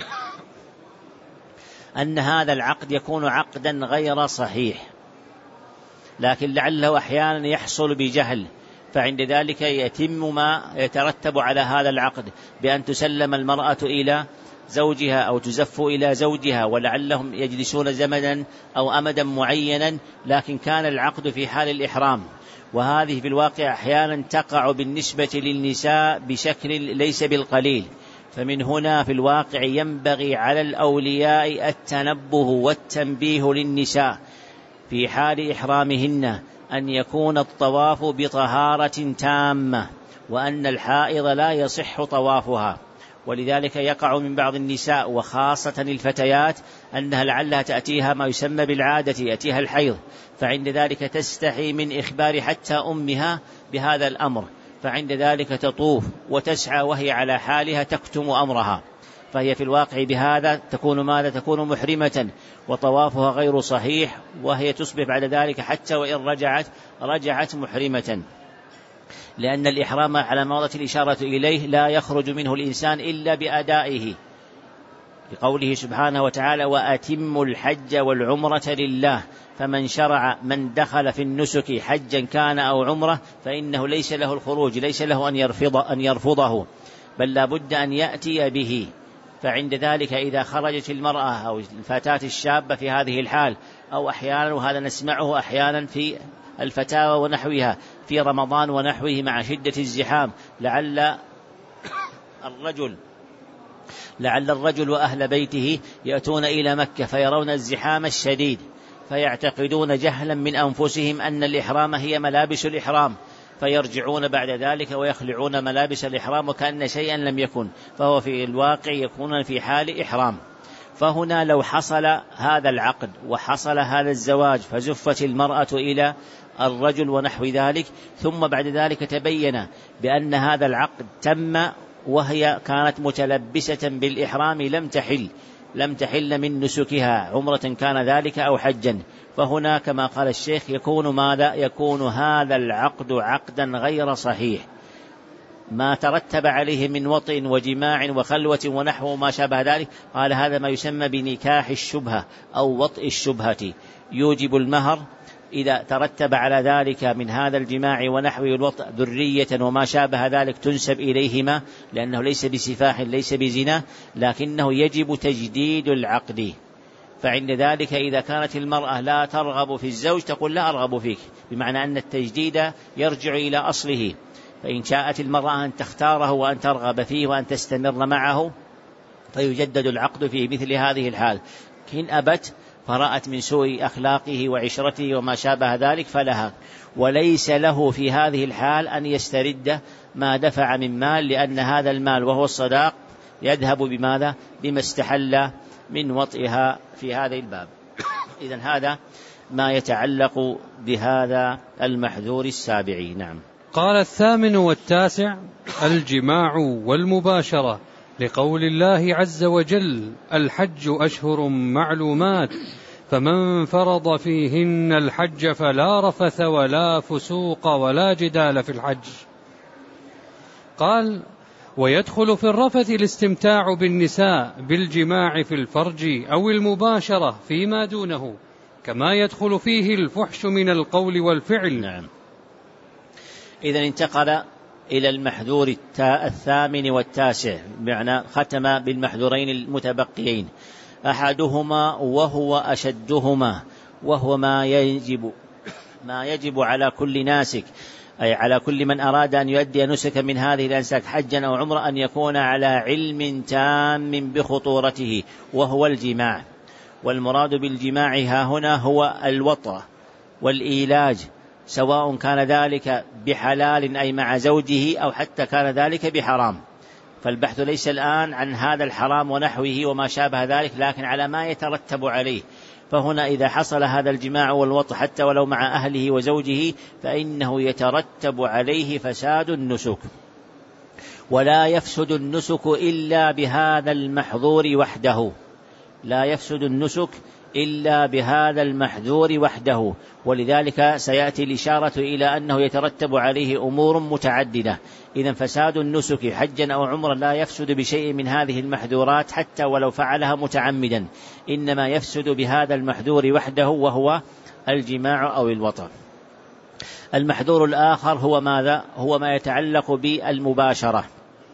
أن هذا العقد يكون عقدا غير صحيح، لكن لعله أحيانا يحصل بجهل، فعند ذلك يتم ما يترتب على هذا العقد بأن تسلم المرأة إلى زوجها أو تزف إلى زوجها، ولعلهم يجلسون زمنا أو أمدا معينا، لكن كان العقد في حال الإحرام. وهذه في الواقع أحيانا تقع بالنسبة للنساء بشكل ليس بالقليل. فمن هنا في الواقع ينبغي على الأولياء التنبه والتنبيه للنساء في حال إحرامهن أن يكون الطواف بطهارة تامة، وأن الحائض لا يصح طوافها. ولذلك يقع من بعض النساء وخاصة الفتيات أنها لعلها تأتيها ما يسمى بالعادة، يأتيها الحيض، فعند ذلك تستحي من إخبار حتى أمها بهذا الأمر، فعند ذلك تطوف وتسعى وهي على حالها تكتم أمرها، فهي في الواقع بهذا تكون ماذا؟ تكون محرمة وطوافها غير صحيح، وهي تصبح بعد ذلك حتى وإن رجعت رجعت محرمة، لأن الإحرام على ما وردت الإشارة إليه لا يخرج منه الإنسان إلا بأدائه، لقوله سبحانه وتعالى: وأتموا الحج والعمرة لله، فمن شرع من دخل في النسك حجا كان أو عمرة فإنه ليس له الخروج، ليس له أن يرفض أن يرفضه، بل لا بد أن يأتي به. فعند ذلك إذا خرجت المرأة أو الفتاة الشابة في هذه الحال، أو أحيانا، وهذا نسمعه أحيانا في الفتاوى ونحوها في رمضان ونحوه مع شدة الزحام، لعل الرجل لعل الرجل وأهل بيته يأتون إلى مكة فيرون الزحام الشديد، فيعتقدون جهلا من أنفسهم أن الإحرام هي ملابس الإحرام، فيرجعون بعد ذلك ويخلعون ملابس الإحرام وكأن شيئا لم يكن، فهو في الواقع يكون في حال إحرام. فهنا لو حصل هذا العقد وحصل هذا الزواج فزفت المرأة إلى الرجل ونحو ذلك، ثم بعد ذلك تبين بأن هذا العقد تم وهي كانت متلبسة بالإحرام لم تحل لم تحل من نسكها، عمرة كان ذلك أو حجا، فهنا كما قال الشيخ يكون ماذا؟ يكون هذا العقد عقدا غير صحيح، ما ترتب عليه من وطئ وجماع وخلوة ونحو ما شابه ذلك. قال هذا ما يسمى بنكاح الشبهة أو وطئ الشبهة، يوجب المهر إذا ترتب على ذلك من هذا الجماع ونحو الوطئ ذرية وما شابه ذلك تنسب إليهما، لأنه ليس بسفاح ليس بزنا، لكنه يجب تجديد العقد. فعند ذلك إذا كانت المرأة لا ترغب في الزوج تقول لا أرغب فيك، بمعنى أن التجديد يرجع إلى أصله، فإن شاءت المرأة أن تختاره وأن ترغب فيه وأن تستمر معه فيجدد العقد في مثل هذه الحال. إن أبت فرأت من سوء أخلاقه وعشرته وما شابه ذلك فلها، وليس له في هذه الحال أن يسترد ما دفع من مال، لأن هذا المال وهو الصداق يذهب بماذا؟ بما استحل من وطئها في هذا الباب. إذن هذا ما يتعلق بهذا المحذور السابع. نعم.
قال الثامن والتاسع الجماع والمباشرة، لقول الله عز وجل: الحج أشهر معلومات، فمن فرض فيهن الحج فلا رفث ولا فسوق ولا جدال في الحج. قال: ويدخل في الرفث الاستمتاع بالنساء بالجماع في الفرج أو المباشرة فيما دونه، كما يدخل فيه الفحش من القول والفعل.
نعم. إذن انتقل إلى المحذور الثامن والتاسع، بمعنى ختم بالمحذورين المتبقيين. أحدهما وهو أشدهما، وهو ما يجب ما يجب على كل ناسك، أي على كل من أراد أن يؤدي نسك من هذه الأنساك حجا أو عمرة، أن يكون على علم تام بخطورته، وهو الجماع. والمراد بالجماع ها هنا هو الوطأ والإيلاج، سواء كان ذلك بحلال أي مع زوجه، أو حتى كان ذلك بحرام. فالبحث ليس الآن عن هذا الحرام ونحوه وما شابه ذلك، لكن على ما يترتب عليه. فهنا إذا حصل هذا الجماع والوطء حتى ولو مع أهله وزوجه، فإنه يترتب عليه فساد النسك، ولا يفسد النسك إلا بهذا المحظور وحده. لا يفسد النسك إلا بهذا المحذور وحده. ولذلك سيأتي الإشارة إلى أنه يترتب عليه أمور متعددة. إذن فساد النسك حجا أو عمرا لا يفسد بشيء من هذه المحذورات حتى ولو فعلها متعمدا، إنما يفسد بهذا المحذور وحده، وهو الجماع أو الوطء. المحذور الآخر هو ماذا؟ هو ما يتعلق بالمباشرة.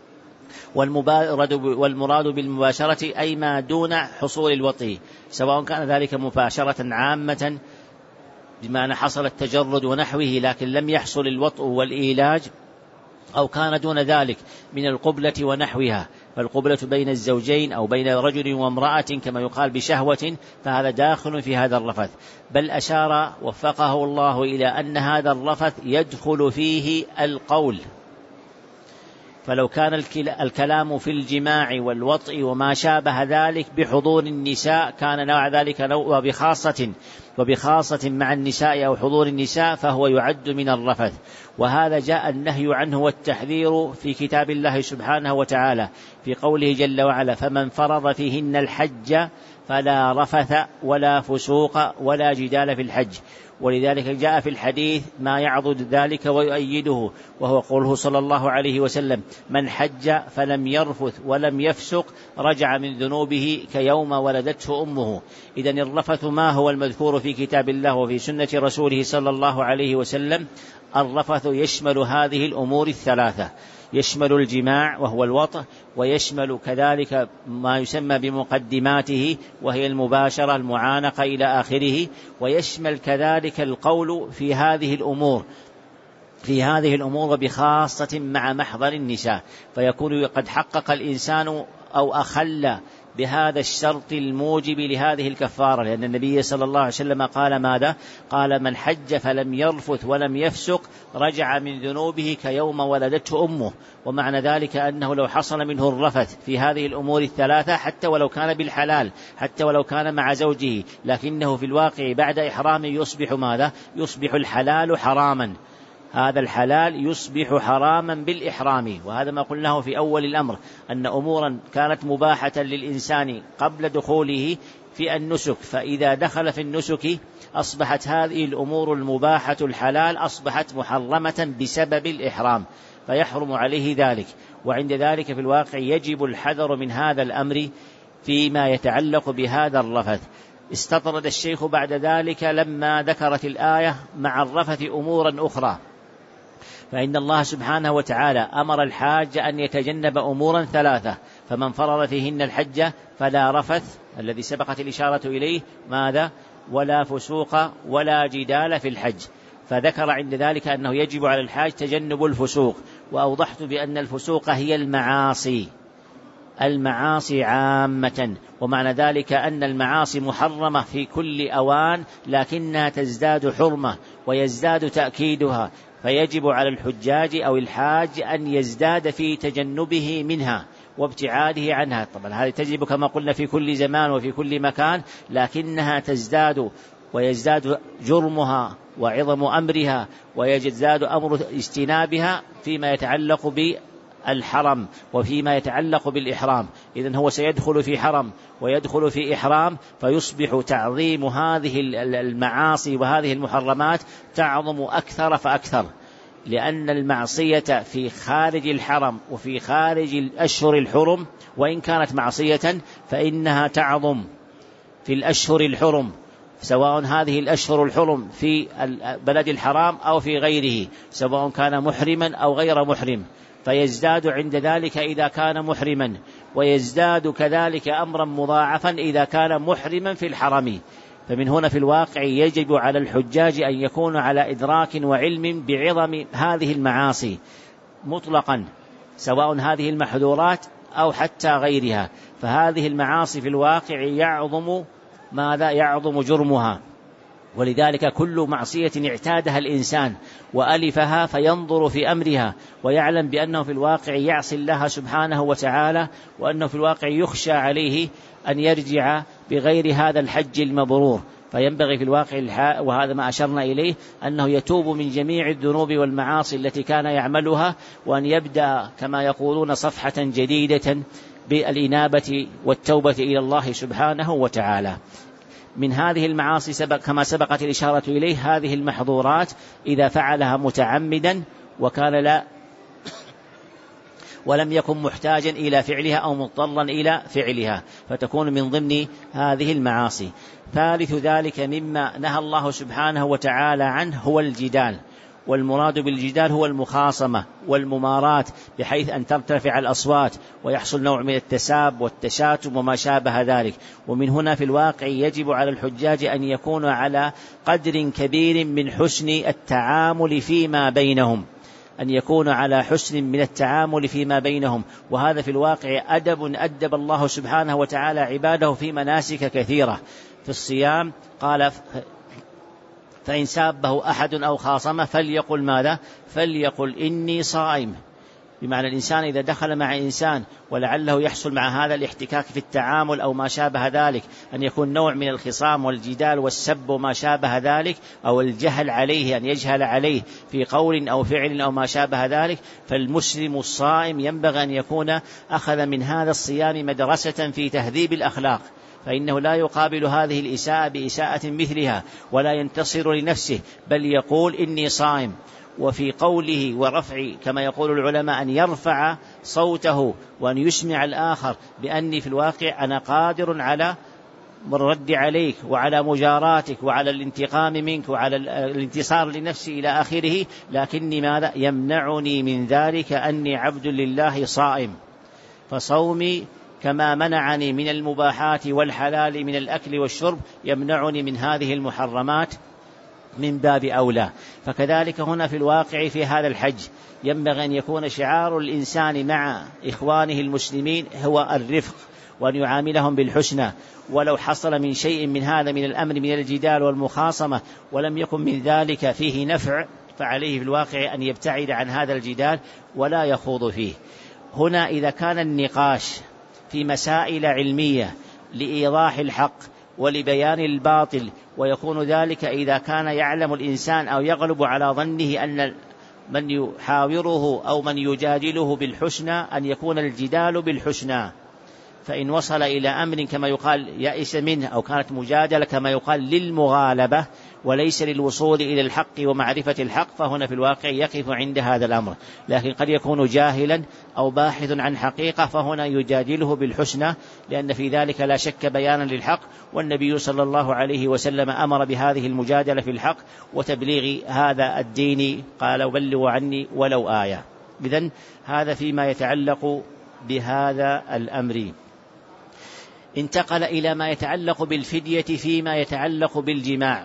والمراد بالمباشرة أي ما دون حصول الوطء، سواء كان ذلك مباشرة عامة بمعنى حصل التجرد ونحوه لكن لم يحصل الوطء والإيلاج، أو كان دون ذلك من القبلة ونحوها. فالقبلة بين الزوجين أو بين رجل وامرأة كما يقال بشهوة، فهذا داخل في هذا الرفث. بل أشار وفقه الله إلى أن هذا الرفث يدخل فيه القول. فلو كان الكلام في الجماع والوطء وما شابه ذلك بحضور النساء كان نوع ذلك نوع، وبخاصة وبخاصة مع النساء أو حضور النساء، فهو يعد من الرفث. وهذا جاء النهي عنه والتحذير في كتاب الله سبحانه وتعالى في قوله جل وعلا: فمن فرض فيهن الحج فلا رفث ولا فسوق ولا جدال في الحج. ولذلك جاء في الحديث ما يعضد ذلك ويؤيده، وهو قوله صلى الله عليه وسلم: من حج فلم يرفث ولم يفسق رجع من ذنوبه كيوم ولدته أمه. إذن الرفث ما هو المذكور في كتاب الله وفي سنة رسوله صلى الله عليه وسلم؟ الرفث يشمل هذه الأمور الثلاثة، يشمل الجماع وهو الوطء، ويشمل كذلك ما يسمى بمقدماته وهي المباشرة المعانقة إلى آخره، ويشمل كذلك القول في هذه الأمور في هذه الأمور وبخاصة مع محضر النساء، فيكون قد حقق الإنسان أو أخل بهذا الشرط الموجب لهذه الكفارة. لأن النبي صلى الله عليه وسلم قال ماذا؟ قال: من حج فلم يرفث ولم يفسق رجع من ذنوبه كيوم ولدته أمه. ومعنى ذلك أنه لو حصل منه الرفث في هذه الأمور الثلاثة حتى ولو كان بالحلال، حتى ولو كان مع زوجه، لكنه في الواقع بعد إحرامه يصبح ماذا؟ يصبح الحلال حراما. هذا الحلال يصبح حراما بالإحرام. وهذا ما قلناه في أول الأمر، أن أمورا كانت مباحة للإنسان قبل دخوله في النسك، فإذا دخل في النسك أصبحت هذه الأمور المباحة الحلال أصبحت محرمة بسبب الإحرام، فيحرم عليه ذلك. وعند ذلك في الواقع يجب الحذر من هذا الأمر فيما يتعلق بهذا الرفث. استطرد الشيخ بعد ذلك لما ذكرت الآية مع الرفث أمورا أخرى، فإن الله سبحانه وتعالى أمر الحاج أن يتجنب أمورا ثلاثة: فمن فرض فيهن الحج فلا رفث الذي سبقت الإشارة إليه ماذا؟ ولا فسوق ولا جدال في الحج. فذكر عند ذلك أنه يجب على الحاج تجنب الفسوق، وأوضحت بأن الفسوق هي المعاصي المعاصي عامة. ومعنى ذلك أن المعاصي محرمة في كل أوان، لكنها تزداد حرمة ويزداد تأكيدها، فيجب على الحجاج أو الحاج أن يزداد في تجنبه منها وابتعاده عنها. طبعا هذه تجب كما قلنا في كل زمان وفي كل مكان، لكنها تزداد ويزداد جرمها وعظم أمرها ويزداد أمر اجتنابها فيما يتعلق بالحرم وفيما يتعلق بالإحرام. إذن هو سيدخل في حرم ويدخل في إحرام، فيصبح تعظيم هذه المعاصي وهذه المحرمات تعظم أكثر فأكثر، لأن المعصية في خارج الحرم وفي خارج الأشهر الحرم وإن كانت معصية فإنها تعظم في الأشهر الحرم، سواء هذه الأشهر الحرم في بلد الحرام أو في غيره، سواء كان محرما أو غير محرم، فيزداد عند ذلك إذا كان محرما، ويزداد كذلك أمرا مضاعفا إذا كان محرما في الحرم. فمن هنا في الواقع يجب على الحجاج أن يكونوا على إدراك وعلم بعظم هذه المعاصي مطلقا، سواء هذه المحظورات أو حتى غيرها. فهذه المعاصي في الواقع يعظم ماذا؟ يعظم جرمها. ولذلك كل معصية اعتادها الإنسان وألفها فينظر في أمرها ويعلم بأنه في الواقع يعصي الله سبحانه وتعالى، وأنه في الواقع يخشى عليه أن يرجع بغير هذا الحج المبرور، فينبغي في الواقع، وهذا ما أشرنا إليه، أنه يتوب من جميع الذنوب والمعاصي التي كان يعملها، وأن يبدأ كما يقولون صفحة جديدة بالإنابة والتوبة إلى الله سبحانه وتعالى. من هذه المعاصي سبق كما سبقت الإشارة إليه هذه المحظورات إذا فعلها متعمدا وكان لا ولم يكن محتاجا إلى فعلها أو مضطرا إلى فعلها، فتكون من ضمن هذه المعاصي. ثالث ذلك مما نهى الله سبحانه وتعالى عنه هو الجدال، والمراد بالجدال هو المخاصمة والممارات، بحيث أن ترتفع الأصوات ويحصل نوع من التساب والتشاتم وما شابه ذلك. ومن هنا في الواقع يجب على الحجاج أن يكونوا على قدر كبير من حسن التعامل فيما بينهم، أن يكونوا على حسن من التعامل فيما بينهم. وهذا في الواقع أدب أدب الله سبحانه وتعالى عباده في مناسك كثيرة. في الصيام قال: فإن سابه أحد أو خاصمه فليقل ماذا؟ فليقل إني صائم. بمعنى الإنسان إذا دخل مع إنسان ولعله يحصل مع هذا الاحتكاك في التعامل أو ما شابه ذلك، أن يكون نوع من الخصام والجدال والسب وما شابه ذلك، أو الجهل عليه، أن يجهل عليه في قول أو فعل أو ما شابه ذلك، فالمسلم الصائم ينبغي أن يكون أخذ من هذا الصيام مدرسة في تهذيب الأخلاق، فإنه لا يقابل هذه الإساءة بإساءة مثلها ولا ينتصر لنفسه، بل يقول إني صائم. وفي قوله ورفع كما يقول العلماء أن يرفع صوته وأن يسمع الآخر بأني في الواقع أنا قادر على الرد عليك وعلى مجاراتك وعلى الانتقام منك وعلى الانتصار لنفسي إلى آخره، لكني ماذا؟ يمنعني من ذلك أني عبد لله صائم، فصومي كما منعني من المباحات والحلال من الأكل والشرب يمنعني من هذه المحرمات من باب أولى. فكذلك هنا في الواقع في هذا الحج ينبغي أن يكون شعار الإنسان مع إخوانه المسلمين هو الرفق، وأن يعاملهم بالحسنى، ولو حصل من شيء من هذا من الأمر من الجدال والمخاصمة ولم يكن من ذلك فيه نفع، فعليه في الواقع أن يبتعد عن هذا الجدال ولا يخوض فيه. هنا إذا كان النقاش في مسائل علمية لإيضاح الحق ولبيان الباطل، ويكون ذلك إذا كان يعلم الإنسان أو يغلب على ظنه أن من يحاوره أو من يجادله بالحسنى أن يكون الجدال بالحسنى، فإن وصل إلى أمر كما يقال يأس منه أو كانت مجادلة كما يقال للمغالبة وليس للوصول إلى الحق ومعرفة الحق، فهنا في الواقع يقف عند هذا الأمر. لكن قد يكون جاهلا أو باحث عن حقيقة، فهنا يجادله بالحسنى، لأن في ذلك لا شك بيانا للحق، والنبي صلى الله عليه وسلم أمر بهذه المجادلة في الحق وتبليغ هذا الدين، قال بلغوا عني ولو آية. إذن هذا فيما يتعلق بهذا الأمر. انتقل إلى ما يتعلق بالفدية فيما يتعلق بالجماع.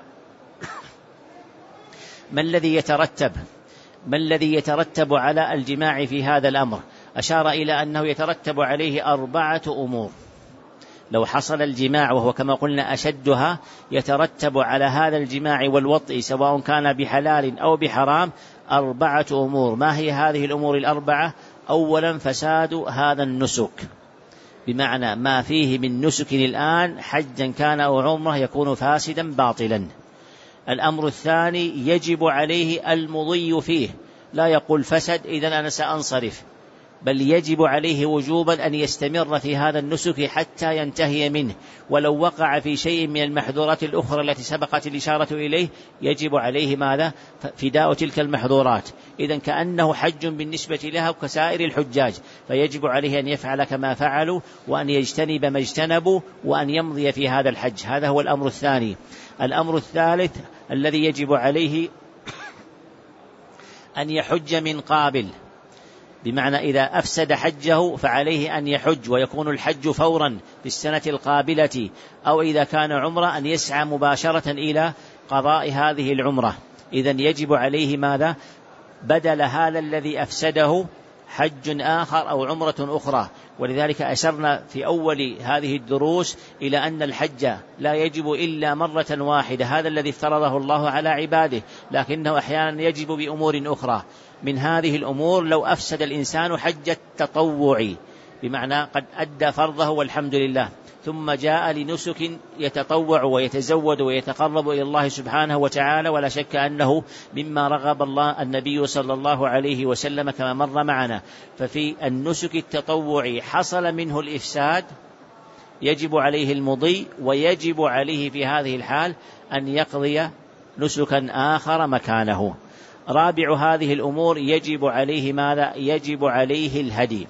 ما الذي يترتب ما الذي يترتب على الجماع في هذا الأمر؟ أشار إلى أنه يترتب عليه أربعة أمور. لو حصل الجماع وهو كما قلنا أشدها، يترتب على هذا الجماع والوطء سواء كان بحلال أو بحرام أربعة أمور. ما هي هذه الأمور الأربعة؟ أولا فساد هذا النسك، بمعنى ما فيه من نسك الآن حجا كان أو عمره يكون فاسدا باطلا. الأمر الثاني يجب عليه المضي فيه، لا يقول فسد إذن أنا سأنصرف، بل يجب عليه وجوبا أن يستمر في هذا النسك حتى ينتهي منه، ولو وقع في شيء من المحظورات الأخرى التي سبقت الإشارة إليه يجب عليه ماذا؟ فداء تلك المحظورات. إذن كأنه حج بالنسبة لها كسائر الحجاج، فيجب عليه أن يفعل كما فعلوا، وأن يجتنب ما اجتنبوا، وأن يمضي في هذا الحج. هذا هو الأمر الثاني. الأمر الثالث الذي يجب عليه أن يحج من قابل، بمعنى إذا أفسد حجه فعليه أن يحج ويكون الحج فورا في السنة القابلة، أو إذا كان عمرة أن يسعى مباشرة إلى قضاء هذه العمرة. إذن يجب عليه ماذا؟ بدل هذا الذي أفسده حج آخر أو عمرة أخرى. ولذلك أشرنا في أول هذه الدروس إلى أن الحج لا يجب إلا مرة واحدة، هذا الذي افترضه الله على عباده، لكنه أحيانا يجب بأمور أخرى. من هذه الأمور لو أفسد الإنسان حج التطوع، بمعنى قد أدى فرضه والحمد لله، ثم جاء لنسك يتطوع ويتزود ويتقرب إلى الله سبحانه وتعالى، ولا شك أنه مما رغب الله النبي صلى الله عليه وسلم كما مر معنا. ففي النسك التطوعي حصل منه الإفساد يجب عليه المضي، ويجب عليه في هذه الحال أن يقضي نسكا آخر مكانه. رابع هذه الأمور يجب عليه ماذا؟ يجب عليه الهدي.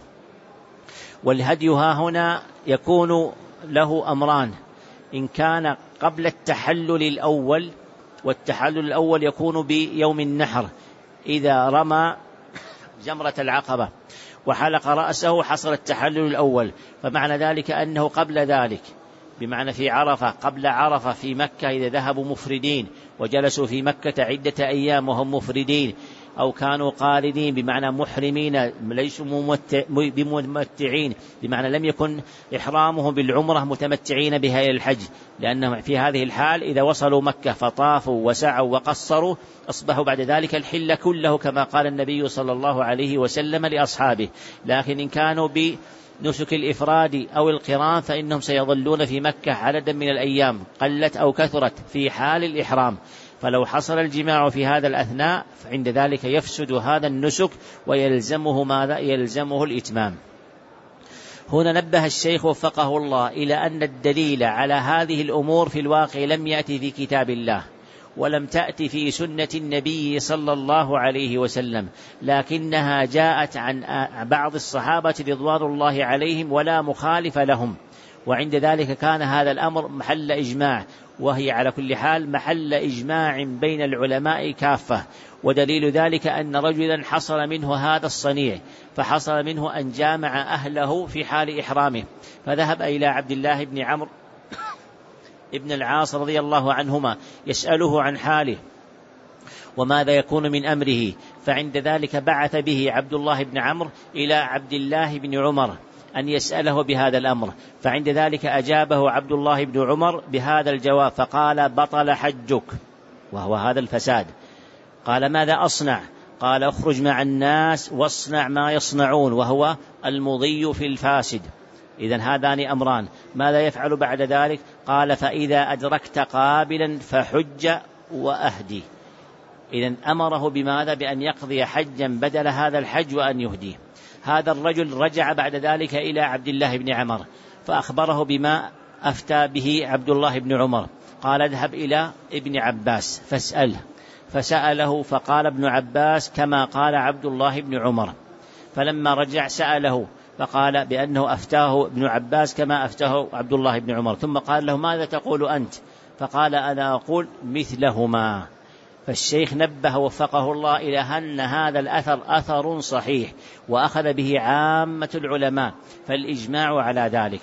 والهدي ها هنا يكون له أمران: إن كان قبل التحلل الأول، والتحلل الأول يكون بيوم النحر إذا رمى جمرة العقبة وحلق رأسه حصل التحلل الأول، فمعنى ذلك أنه قبل ذلك، بمعنى في عرفة، قبل عرفة في مكة إذا ذهبوا مفردين وجلسوا في مكة عدة أيام وهم مفردين، أو كانوا قارنين بمعنى محرمين ليسوا بممتعين، بمعنى لم يكن إحرامهم بالعمرة متمتعين بها إلى الحج، لأنهم في هذه الحال إذا وصلوا مكة فطافوا وسعوا وقصروا أصبحوا بعد ذلك الحل كله كما قال النبي صلى الله عليه وسلم لأصحابه. لكن إن كانوا بنسك الإفراد أو القران فإنهم سيظلون في مكة عددا من الأيام قلت أو كثرت في حال الإحرام، فلو حصل الجماع في هذا الأثناء فعند ذلك يفسد هذا النسك ويلزمه ماذا؟ يلزمه الإتمام. هنا نبه الشيخ وفقه الله إلى أن الدليل على هذه الأمور في الواقع لم يأتي في كتاب الله، ولم تأتي في سنة النبي صلى الله عليه وسلم، لكنها جاءت عن بعض الصحابة رضوان الله عليهم ولا مخالف لهم، وعند ذلك كان هذا الأمر محل إجماع، وهي على كل حال محل إجماع بين العلماء كافة. ودليل ذلك أن رجلا حصل منه هذا الصنيع، فحصل منه أن جامع أهله في حال إحرامه، فذهب إلى عبد الله بن عمرو ابن العاص رضي الله عنهما يسأله عن حاله وماذا يكون من أمره، فعند ذلك بعث به عبد الله بن عمرو إلى عبد الله بن عمر أن يسأله بهذا الأمر، فعند ذلك أجابه عبد الله بن عمر بهذا الجواب فقال: بطل حجك، وهو هذا الفساد. قال: ماذا أصنع؟ قال: اخرج مع الناس واصنع ما يصنعون، وهو المضي في الفاسد. إذن هذان أمران. ماذا يفعل بعد ذلك؟ قال: فإذا أدركت قابلا فحج وأهدي. إذن أمره بماذا؟ بأن يقضي حجا بدل هذا الحج وأن يهديه. هذا الرجل رجع بعد ذلك إلى عبد الله بن عمر فأخبره بما أفتى به عبد الله بن عمر، قال: اذهب إلى ابن عباس فاسأله، فسأله فقال ابن عباس كما قال عبد الله بن عمر. فلما رجع سأله فقال بأنه أفتاه ابن عباس كما أفتاه عبد الله بن عمر، ثم قال له: ماذا تقول أنت؟ فقال: أنا أقول مثلهما. فالشيخ نبه وفقه الله إلى أن هذا الأثر أثر صحيح وأخذ به عامة العلماء، فالإجماع على ذلك.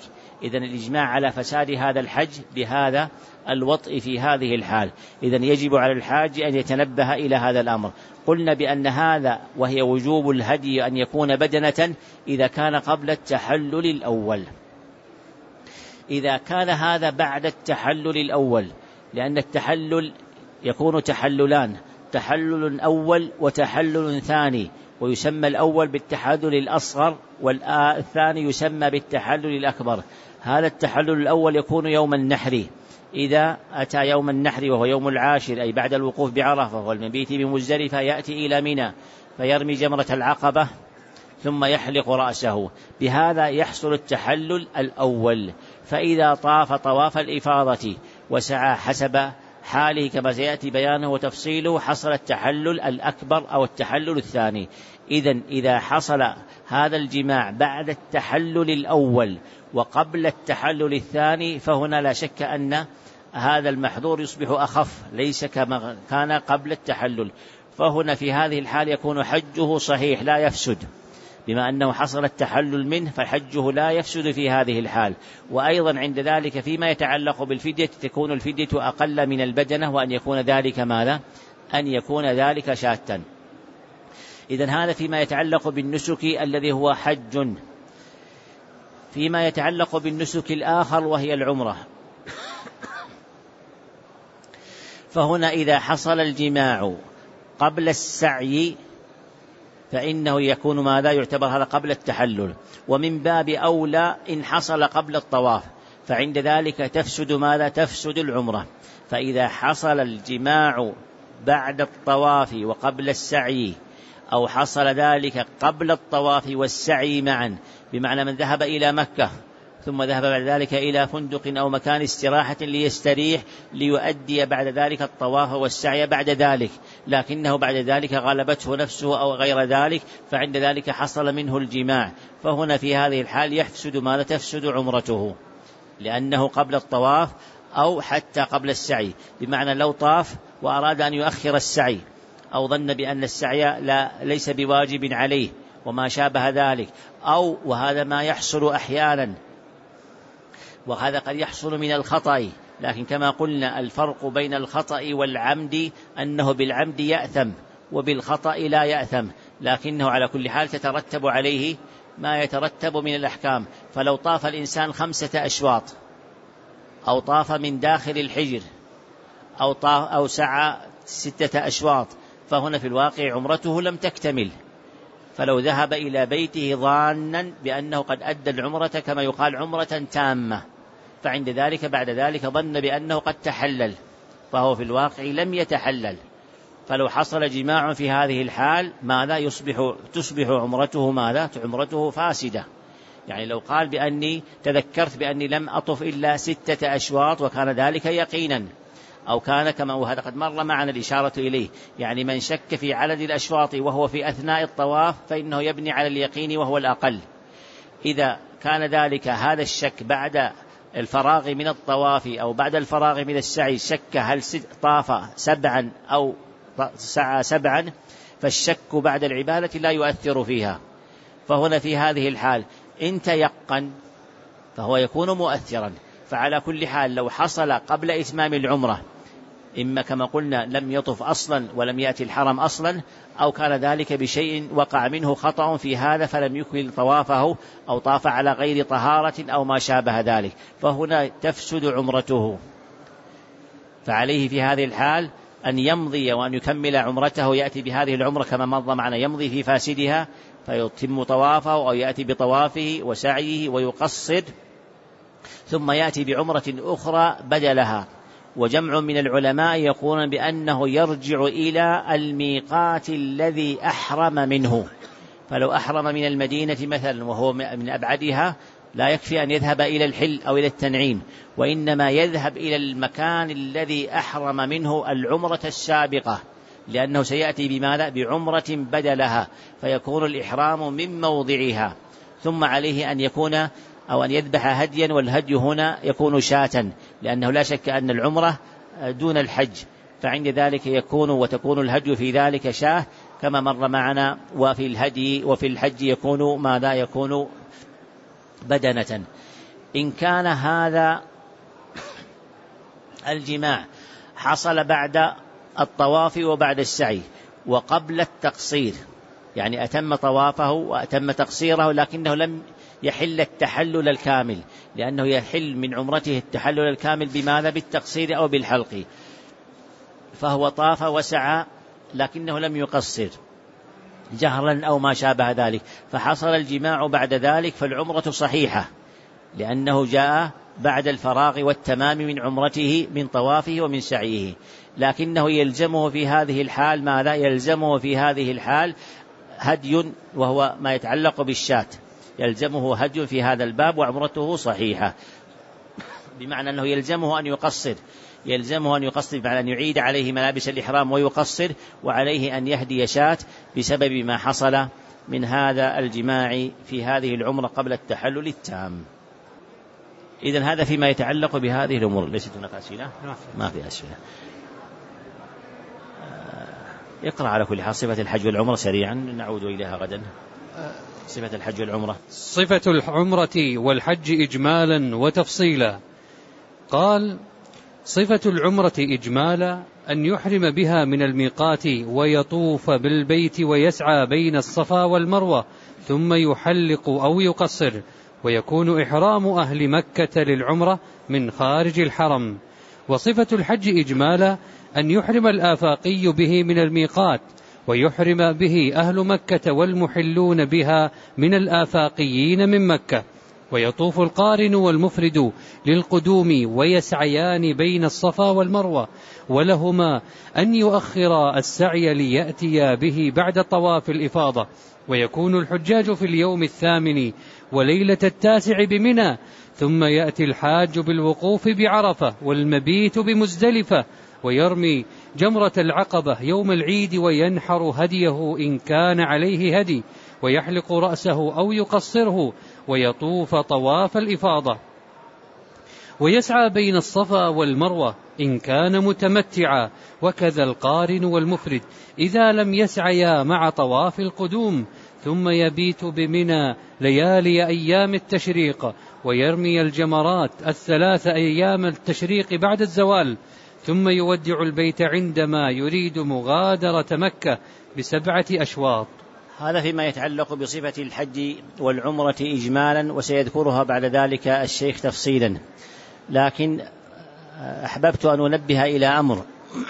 إذن الإجماع على فساد هذا الحج بهذا الوطء في هذه الحال. إذن يجب على الحاج أن يتنبه إلى هذا الأمر. قلنا بأن هذا وهي وجوب الهدي أن يكون بدنة إذا كان قبل التحلل الأول. إذا كان هذا بعد التحلل الأول، لأن التحلل يكون تحللان، تحلل أول وتحلل ثاني، ويسمى الأول بالتحلل الأصغر والثاني يسمى بالتحلل الأكبر. هذا التحلل الأول يكون يوم النحر، إذا أتى يوم النحر وهو يوم العاشر أي بعد الوقوف بعرفة والمبيت بمزدلفة يأتي إلى منى فيرمي جمرة العقبة ثم يحلق رأسه، بهذا يحصل التحلل الأول. فإذا طاف طواف الإفاضة وسعى حسب حاله كما سيأتي بيانه وتفصيله حصل التحلل الأكبر أو التحلل الثاني. إذن إذا حصل هذا الجماع بعد التحلل الأول وقبل التحلل الثاني فهنا لا شك أن هذا المحظور يصبح أخف، ليس كما كان قبل التحلل. فهنا في هذه الحال يكون حجه صحيح لا يفسد، بما أنه حصل التحلل منه فحجه لا يفسد في هذه الحال. وأيضا عند ذلك فيما يتعلق بالفدية تكون الفدية أقل من البدنة، وأن يكون ذلك ماذا؟ أن يكون ذلك شاة. إذن هذا فيما يتعلق بالنسك الذي هو حج. فيما يتعلق بالنسك الآخر وهي العمرة، فهنا إذا حصل الجماع قبل السعي فإنه يكون ماذا؟ يعتبر هذا قبل التحلل، ومن باب أولى إن حصل قبل الطواف، فعند ذلك تفسد ماذا؟ تفسد العمرة. فإذا حصل الجماع بعد الطواف وقبل السعي، أو حصل ذلك قبل الطواف والسعي معا، بمعنى من ذهب إلى مكة ثم ذهب بعد ذلك إلى فندق أو مكان استراحة ليستريح ليؤدي بعد ذلك الطواف والسعي بعد ذلك، لكنه بعد ذلك غلبته نفسه أو غير ذلك، فعند ذلك حصل منه الجماع، فهنا في هذه الحال يفسد ماذا؟ تفسد عمرته، لأنه قبل الطواف أو حتى قبل السعي. بمعنى لو طاف وأراد أن يؤخر السعي أو ظن بأن السعي لا ليس بواجب عليه وما شابه ذلك، أو وهذا ما يحصل أحيانا، وهذا قد يحصل من الخطأ، لكن كما قلنا الفرق بين الخطأ والعمد أنه بالعمد يأثم وبالخطأ لا يأثم، لكنه على كل حال تترتب عليه ما يترتب من الأحكام. فلو طاف الإنسان خمسة أشواط أو طاف من داخل الحجر أو, طاف أو سعى ستة أشواط، فهنا في الواقع عمرته لم تكتمل. فلو ذهب إلى بيته ظانا بأنه قد أدى العمرة كما يقال عمرة تامة، فعند ذلك بعد ذلك ظن بأنه قد تحلل، فهو في الواقع لم يتحلل. فلو حصل جماع في هذه الحال ماذا؟ يصبح تصبح عمرته ماذا؟ عمرته فاسدة. يعني لو قال بأني تذكرت بأني لم أطف إلا ستة أشواط وكان ذلك يقينا، أو كان كما وهذا قد مر معنا الإشارة إليه، يعني من شك في عدد الأشواط وهو في أثناء الطواف فإنه يبني على اليقين وهو الأقل. إذا كان ذلك هذا الشك بعد الفراغ من الطواف أو بعد الفراغ من السعي، شك هل طاف سبعا أو سعى سبعا، فالشك بعد العبادة لا يؤثر فيها. فهنا في هذه الحال إن تيقن فهو يكون مؤثرا. فعلى كل حال لو حصل قبل إتمام العمرة، إما كما قلنا لم يطف أصلا ولم يأتي الحرم أصلا، أو كان ذلك بشيء وقع منه خطأ في هذا فلم يكمل طوافه أو طاف على غير طهارة أو ما شابه ذلك، فهنا تفسد عمرته. فعليه في هذه الحال أن يمضي وأن يكمل عمرته، يأتي بهذه العمرة كما مضى معنا يمضي في فاسدها فيتم طوافه أو يأتي بطوافه وسعيه ويقصد، ثم يأتي بعمرة أخرى بدلها. وجمع من العلماء يقولون بأنه يرجع إلى الميقات الذي أحرم منه. فلو أحرم من المدينة مثلا وهو من أبعدها لا يكفي أن يذهب إلى الحل أو إلى التنعيم، وإنما يذهب إلى المكان الذي أحرم منه العمرة السابقة، لأنه سيأتي بماذا؟ بعمرة بدلها، فيكون الإحرام من موضعها. ثم عليه أن يكون أو أن يذبح هديا، والهدي هنا يكون شاة، لأنه لا شك أن العمرة دون الحج، فعند ذلك يكون وتكون الهدي في ذلك شاة كما مر معنا. وفي الهدي وفي الحج يكون ماذا؟ يكون بدنة. إن كان هذا الجماع حصل بعد الطواف وبعد السعي وقبل التقصير، يعني أتم طوافه وأتم تقصيره لكنه لم يحل التحلل الكامل، لأنه يحل من عمرته التحلل الكامل بماذا؟ بالتقصير أو بالحلق، فهو طاف وسعى لكنه لم يقصر جهرا أو ما شابه ذلك، فحصل الجماع بعد ذلك، فالعمرة صحيحة لأنه جاء بعد الفراغ والتمام من عمرته من طوافه ومن سعيه، لكنه يلزمه في هذه الحال ماذا؟ يلزمه في هذه الحال هدي، وهو ما يتعلق بالشاة، يلزمه هدي في هذا الباب وعمرته صحيحة، بمعنى أنه يلزمه أن يقصر، يلزمه أن يقصر بمعنى أن يعيد عليه ملابس الإحرام ويقصر، وعليه أن يهدي شاة بسبب ما حصل من هذا الجماع في هذه العمرة قبل التحلل التام. إذن هذا فيما يتعلق بهذه الأمور. ليست هناك أسئلة؟ ما في أسئلة. اقرأ على كل حال صفة الحج والعمرة سريعا، نعود إليها غدا. صفة الحج والعمرة.
صفة العمرة والحج إجمالا وتفصيلا. قال: صفة العمرة إجمالا أن يحرم بها من الميقات ويطوف بالبيت ويسعى بين الصفا والمروة ثم يحلق أو يقصر، ويكون إحرام أهل مكة للعمرة من خارج الحرم. وصفة الحج إجمالا أن يحرم الآفاقي به من الميقات، ويحرم به أهل مكة والمحلون بها من الآفاقيين من مكة، ويطوف القارن والمفرد للقدوم ويسعيان بين الصفا والمروة، ولهما أن يؤخر السعي ليأتي به بعد طواف الإفاضة. ويكون الحجاج في اليوم الثامن وليلة التاسع بمنى، ثم يأتي الحاج بالوقوف بعرفة والمبيت بمزدلفة، ويرمي جمرة العقبة يوم العيد وينحر هديه إن كان عليه هدي، ويحلق رأسه أو يقصره، ويطوف طواف الإفاضة، ويسعى بين الصفا والمروة إن كان متمتعا، وكذا القارن والمفرد إذا لم يسعيا مع طواف القدوم. ثم يبيت بمنى ليالي أيام التشريق، ويرمي الجمرات الثلاث أيام التشريق بعد الزوال، ثم يودع البيت عندما يريد مغادرة مكة بسبعة أشواط.
هذا فيما يتعلق بصفة الحج والعمرة إجمالا، وسيذكرها بعد ذلك الشيخ تفصيلا، لكن أحببت أن أنبه إلى أمر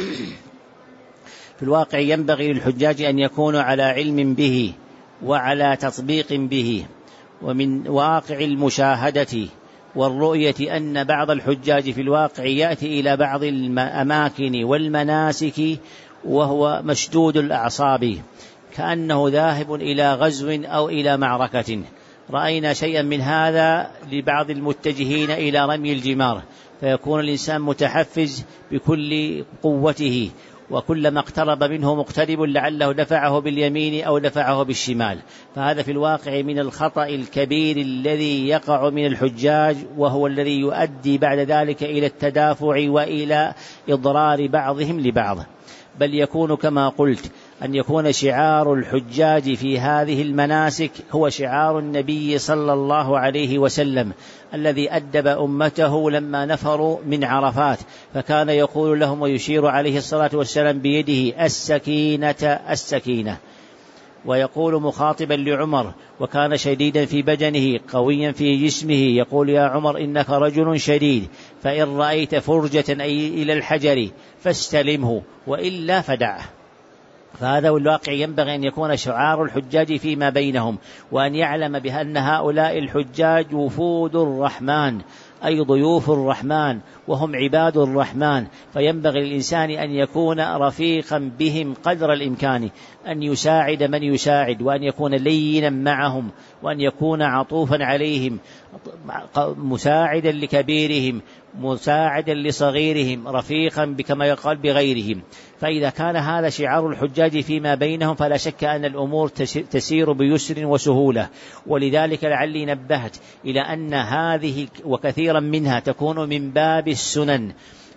في الواقع ينبغي للحجاج أن يكونوا على علم به وعلى تطبيق به، ومن واقع المشاهدة والرؤية أن بعض الحجاج في الواقع يأتي إلى بعض الأماكن والمناسك وهو مشدود الأعصاب كأنه ذاهب إلى غزو أو إلى معركة. رأينا شيئا من هذا لبعض المتجهين إلى رمي الجمار، فيكون الإنسان متحفز بكل قوته، وكلما اقترب منه مقترب لعله دفعه باليمين أو دفعه بالشمال، فهذا في الواقع من الخطأ الكبير الذي يقع من الحجاج، وهو الذي يؤدي بعد ذلك إلى التدافع وإلى إضرار بعضهم لبعض. بل يكون كما قلت أن يكون شعار الحجاج في هذه المناسك هو شعار النبي صلى الله عليه وسلم الذي أدب أمته لما نفروا من عرفات، فكان يقول لهم ويشير عليه الصلاة والسلام بيده السكينة السكينة، ويقول مخاطبا لعمر وكان شديدا في بدنه قويا في جسمه، يقول: يا عمر إنك رجل شديد، فإن رأيت فرجة أي إلى الحجر فاستلمه وإلا فدعه. فهذا الواقع ينبغي أن يكون شعار الحجاج فيما بينهم، وأن يعلم بأن هؤلاء الحجاج وفود الرحمن أي ضيوف الرحمن، وهم عباد الرحمن، فينبغي للإنسان أن يكون رفيقا بهم قدر الإمكان، أن يساعد من يساعد، وأن يكون لينا معهم، وأن يكون عطوفا عليهم، مساعدا لكبيرهم، مساعدا لصغيرهم، رفيقا كما يقال بغيرهم. فإذا كان هذا شعار الحجاج فيما بينهم فلا شك أن الأمور تسير بيسر وسهولة. ولذلك لعلي نبهت إلى أن هذه وكثيرا منها تكون من باب السنن،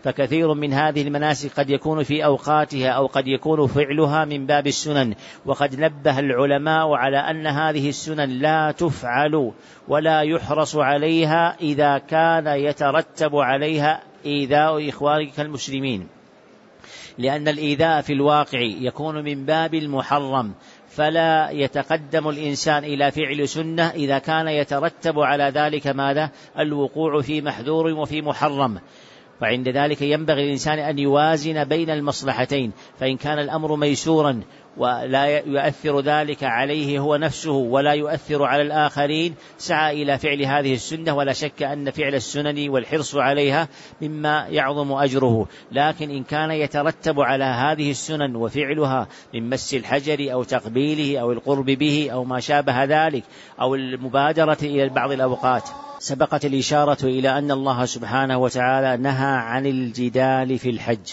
فكثير من هذه المناسك قد يكون في أوقاتها أو قد يكون فعلها من باب السنن، وقد نبه العلماء على أن هذه السنن لا تفعل ولا يحرص عليها إذا كان يترتب عليها إيذاء إخوانك المسلمين، لأن الإيذاء في الواقع يكون من باب المحرم، فلا يتقدم الإنسان إلى فعل سنة إذا كان يترتب على ذلك ماذا؟ الوقوع في محذور وفي محرم. فعند ذلك ينبغي الإنسان أن يوازن بين المصلحتين، فإن كان الأمر ميسورا ولا يؤثر ذلك عليه هو نفسه ولا يؤثر على الآخرين سعى إلى فعل هذه السنة، ولا شك أن فعل السنن والحرص عليها مما يعظم أجره. لكن إن كان يترتب على هذه السنن وفعلها من مس الحجر أو تقبيله أو القرب به أو ما شابه ذلك أو المبادرة إلى بعض الأوقات، سبقت الإشارة إلى أن الله سبحانه وتعالى نهى عن الجدال في الحج.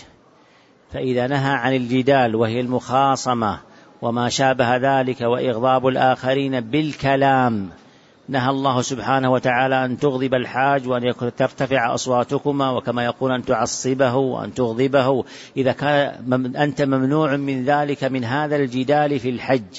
فإذا نهى عن الجدال وهي المخاصمة وما شابه ذلك وإغضاب الآخرين بالكلام، نهى الله سبحانه وتعالى أن تغضب الحاج وأن ترتفع أصواتكما، وكما يقول أن تعصبه وأن تغضبه. إذا كان أنت ممنوع من ذلك من هذا الجدال في الحج،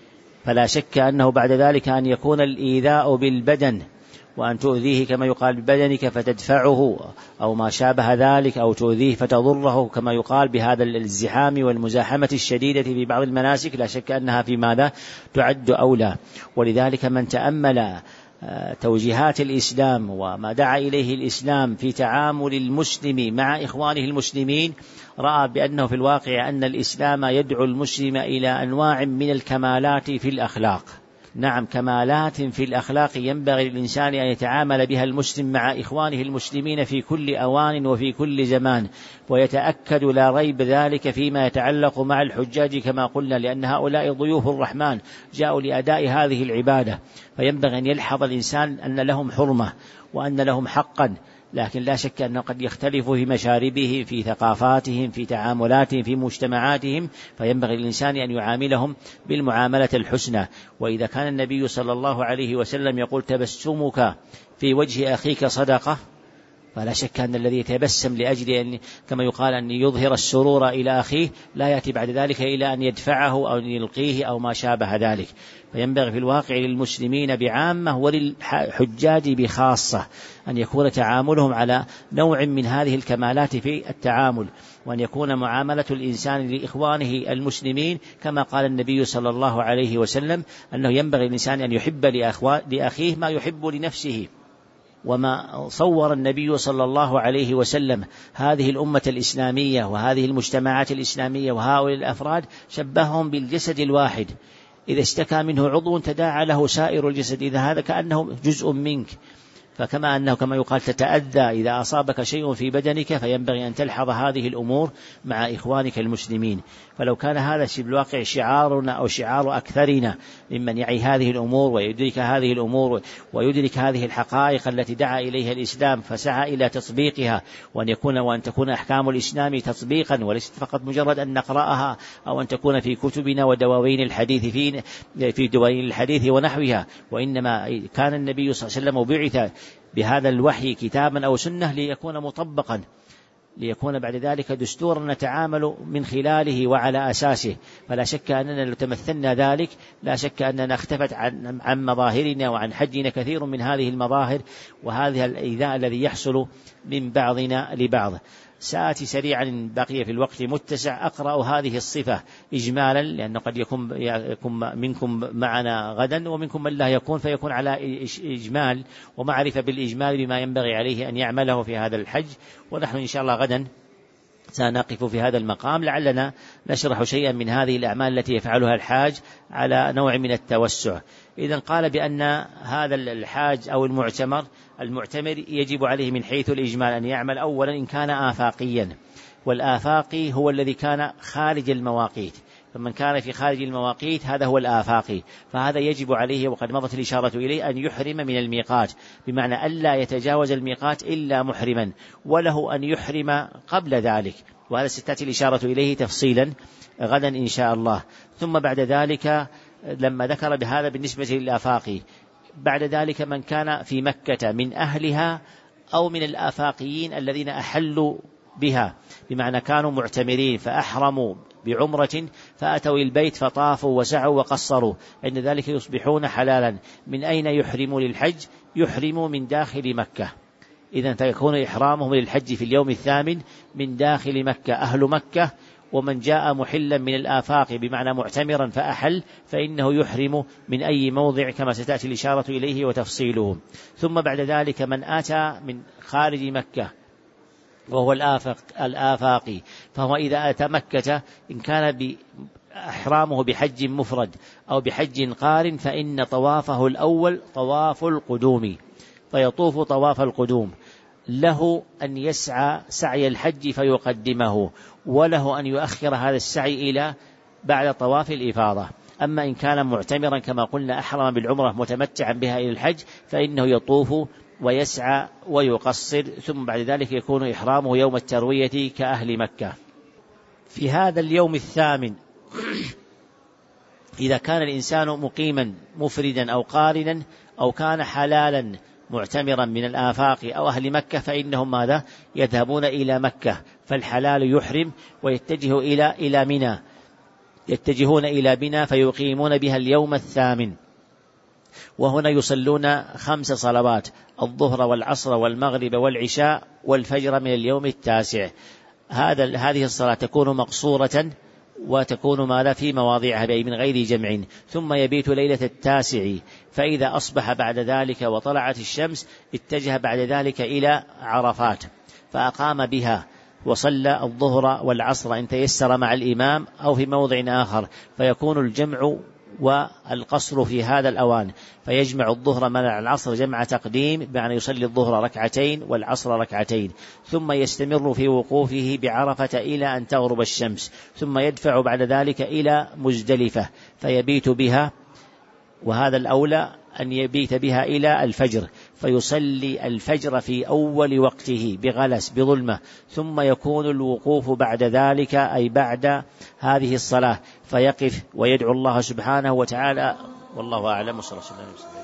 فلا شك أنه بعد ذلك أن يكون الإيذاء بالبدن وأن تؤذيه كما يقال ببدنك فتدفعه أو ما شابه ذلك، أو تؤذيه فتضره كما يقال بهذا الازدحام والمزاحمة الشديدة في بعض المناسك، لا شك أنها في ماذا تعد أولى. ولذلك من تأمل توجيهات الإسلام وما دعا إليه الإسلام في تعامل المسلم مع إخوانه المسلمين، رأى بأنه في الواقع أن الإسلام يدعو المسلم إلى أنواع من الكمالات في الأخلاق. نعم، كمالات في الأخلاق ينبغي للإنسان أن يتعامل بها المسلم مع إخوانه المسلمين في كل أوان وفي كل زمان، ويتأكد لا ريب ذلك فيما يتعلق مع الحجاج كما قلنا، لأن هؤلاء ضيوف الرحمن جاءوا لأداء هذه العبادة، فينبغي أن يلحظ الإنسان أن لهم حرمة وأن لهم حقا، لكن لا شك أنه قد يختلف في مشاربهم، في ثقافاتهم، في تعاملاتهم، في مجتمعاتهم، فينبغي للإنسان أن يعاملهم بالمعاملة الحسنى. وإذا كان النبي صلى الله عليه وسلم يقول تبسمك في وجه أخيك صدقة، فلا شك أن الذي يتبسم لأجل أن كما يقال أن يظهر السرور إلى أخيه لا يأتي بعد ذلك إلى أن يدفعه أو أن يلقيه أو ما شابه ذلك. فينبغي في الواقع للمسلمين بعامة وللحجاج بخاصة أن يكون تعاملهم على نوع من هذه الكمالات في التعامل، وأن يكون معاملة الإنسان لإخوانه المسلمين كما قال النبي صلى الله عليه وسلم أنه ينبغي الإنسان أن يحب لأخيه ما يحب لنفسه. وما صور النبي صلى الله عليه وسلم هذه الأمة الإسلامية وهذه المجتمعات الإسلامية وهؤلاء الأفراد شبههم بالجسد الواحد، إذا اشتكى منه عضو تداعى له سائر الجسد، إذا هذا كأنه جزء منك. فكما أنه كما يقال تتأذى إذا أصابك شيء في بدنك، فينبغي أن تلحظ هذه الأمور مع إخوانك المسلمين. فلو كان هذا في الواقع شعارنا أو شعار أكثرنا ممن يعي هذه الأمور ويدرك هذه الأمور ويدرك هذه الحقائق التي دعا إليها الإسلام فسعى إلى تطبيقها، وأن يكون وأن تكون أحكام الإسلام تطبيقا وليست فقط مجرد أن نقرأها أو أن تكون في كتبنا ودواوين الحديث في في دواوين الحديث ونحوها، وإنما كان النبي صلى الله عليه وسلم بعث بهذا الوحي كتابا أو سنة ليكون مطبقا، ليكون بعد ذلك دستورا نتعامل من خلاله وعلى أساسه. فلا شك أننا لو تمثلنا ذلك لا شك أننا اختفت عن, عن مظاهرنا وعن حجنا كثير من هذه المظاهر وهذا الإيذاء الذي يحصل من بعضنا لبعض. سآتي سريعا بقي في الوقت متسع أقرأ هذه الصفة إجمالا، لأنه قد يكون, يكون منكم معنا غدا ومنكم من لا يكون، فيكون على إجمال ومعرفة بالإجمال بما ينبغي عليه أن يعمله في هذا الحج. ونحن إن شاء الله غدا سنقف في هذا المقام لعلنا نشرح شيئا من هذه الأعمال التي يفعلها الحاج على نوع من التوسع. إذن قال بأن هذا الحاج أو المعتمر المعتمر يجب عليه من حيث الإجمال أن يعمل أولا إن كان آفاقيا، والآفاقي هو الذي كان خارج المواقيت، فمن كان في خارج المواقيت هذا هو الآفاقي، فهذا يجب عليه وقد مضت الإشارة إليه أن يحرم من الميقات، بمعنى ألا يتجاوز الميقات إلا محرما، وله أن يحرم قبل ذلك، وهذا ستأتي الإشارة إليه تفصيلا غدا إن شاء الله. ثم بعد ذلك لما ذكر بهذا بالنسبة للآفاقي، بعد ذلك من كان في مكة من أهلها أو من الآفاقيين الذين أحلوا بها، بمعنى كانوا معتمرين فأحرموا بعمرة فأتوا البيت فطافوا وسعوا وقصروا، عند ذلك يصبحون حلالا. من أين يحرموا للحج؟ يحرموا من داخل مكة، إذن فيكون إحرامهم للحج في اليوم الثامن من داخل مكة أهل مكة. ومن جاء محلا من الآفاق بمعنى معتمرا فأحل فإنه يحرم من أي موضع كما ستأتي الإشارة إليه وتفصيله. ثم بعد ذلك من أتى من خارج مكة وهو الآفاق الآفاقي، فهو إذا أتى مكة إن كان بإحرامه بحج مفرد أو بحج قارن فإن طوافه الأول طواف القدوم، فيطوف طواف القدوم. له أن يسعى سعي الحج فيقدمه، وله أن يؤخر هذا السعي إلى بعد طواف الإفاضة. أما إن كان معتمرا كما قلنا أحرم بالعمرة متمتعا بها إلى الحج فإنه يطوف ويسعى ويقصر، ثم بعد ذلك يكون إحرامه يوم التروية كأهل مكة. في هذا اليوم الثامن إذا كان الإنسان مقيما مفردا أو قارنا أو كان حلالا معتمرا من الآفاق أو أهل مكة فإنهم ماذا؟ يذهبون إلى مكة، فالحلال يحرم ويتجه إلى إلى منى، يتجهون إلى منى فيقيمون بها اليوم الثامن. وهنا يصلون خمس صلوات: الظهر والعصر والمغرب والعشاء والفجر من اليوم التاسع. هذا هذه الصلاة تكون مقصورة وتكون ماذا؟ في مواضعها بأي من غير جمع. ثم يبيت ليلة التاسع، فإذا أصبح بعد ذلك وطلعت الشمس اتجه بعد ذلك إلى عرفات فأقام بها وصلى الظهر والعصر إن تيسر مع الإمام أو في موضع آخر، فيكون الجمع والقصر في هذا الأوان، فيجمع الظهر مع العصر جمع تقديم بمعنى يصلي الظهر ركعتين والعصر ركعتين، ثم يستمر في وقوفه بعرفة إلى أن تغرب الشمس، ثم يدفع بعد ذلك إلى مزدلفة فيبيت بها، وهذا الأولى أن يبيت بها إلى الفجر، فيصلي الفجر في أول وقته بغلس بظلمة، ثم يكون الوقوف بعد ذلك أي بعد هذه الصلاة فيقف ويدعو الله سبحانه وتعالى. والله أعلم. وصلى الله عليه وسلم.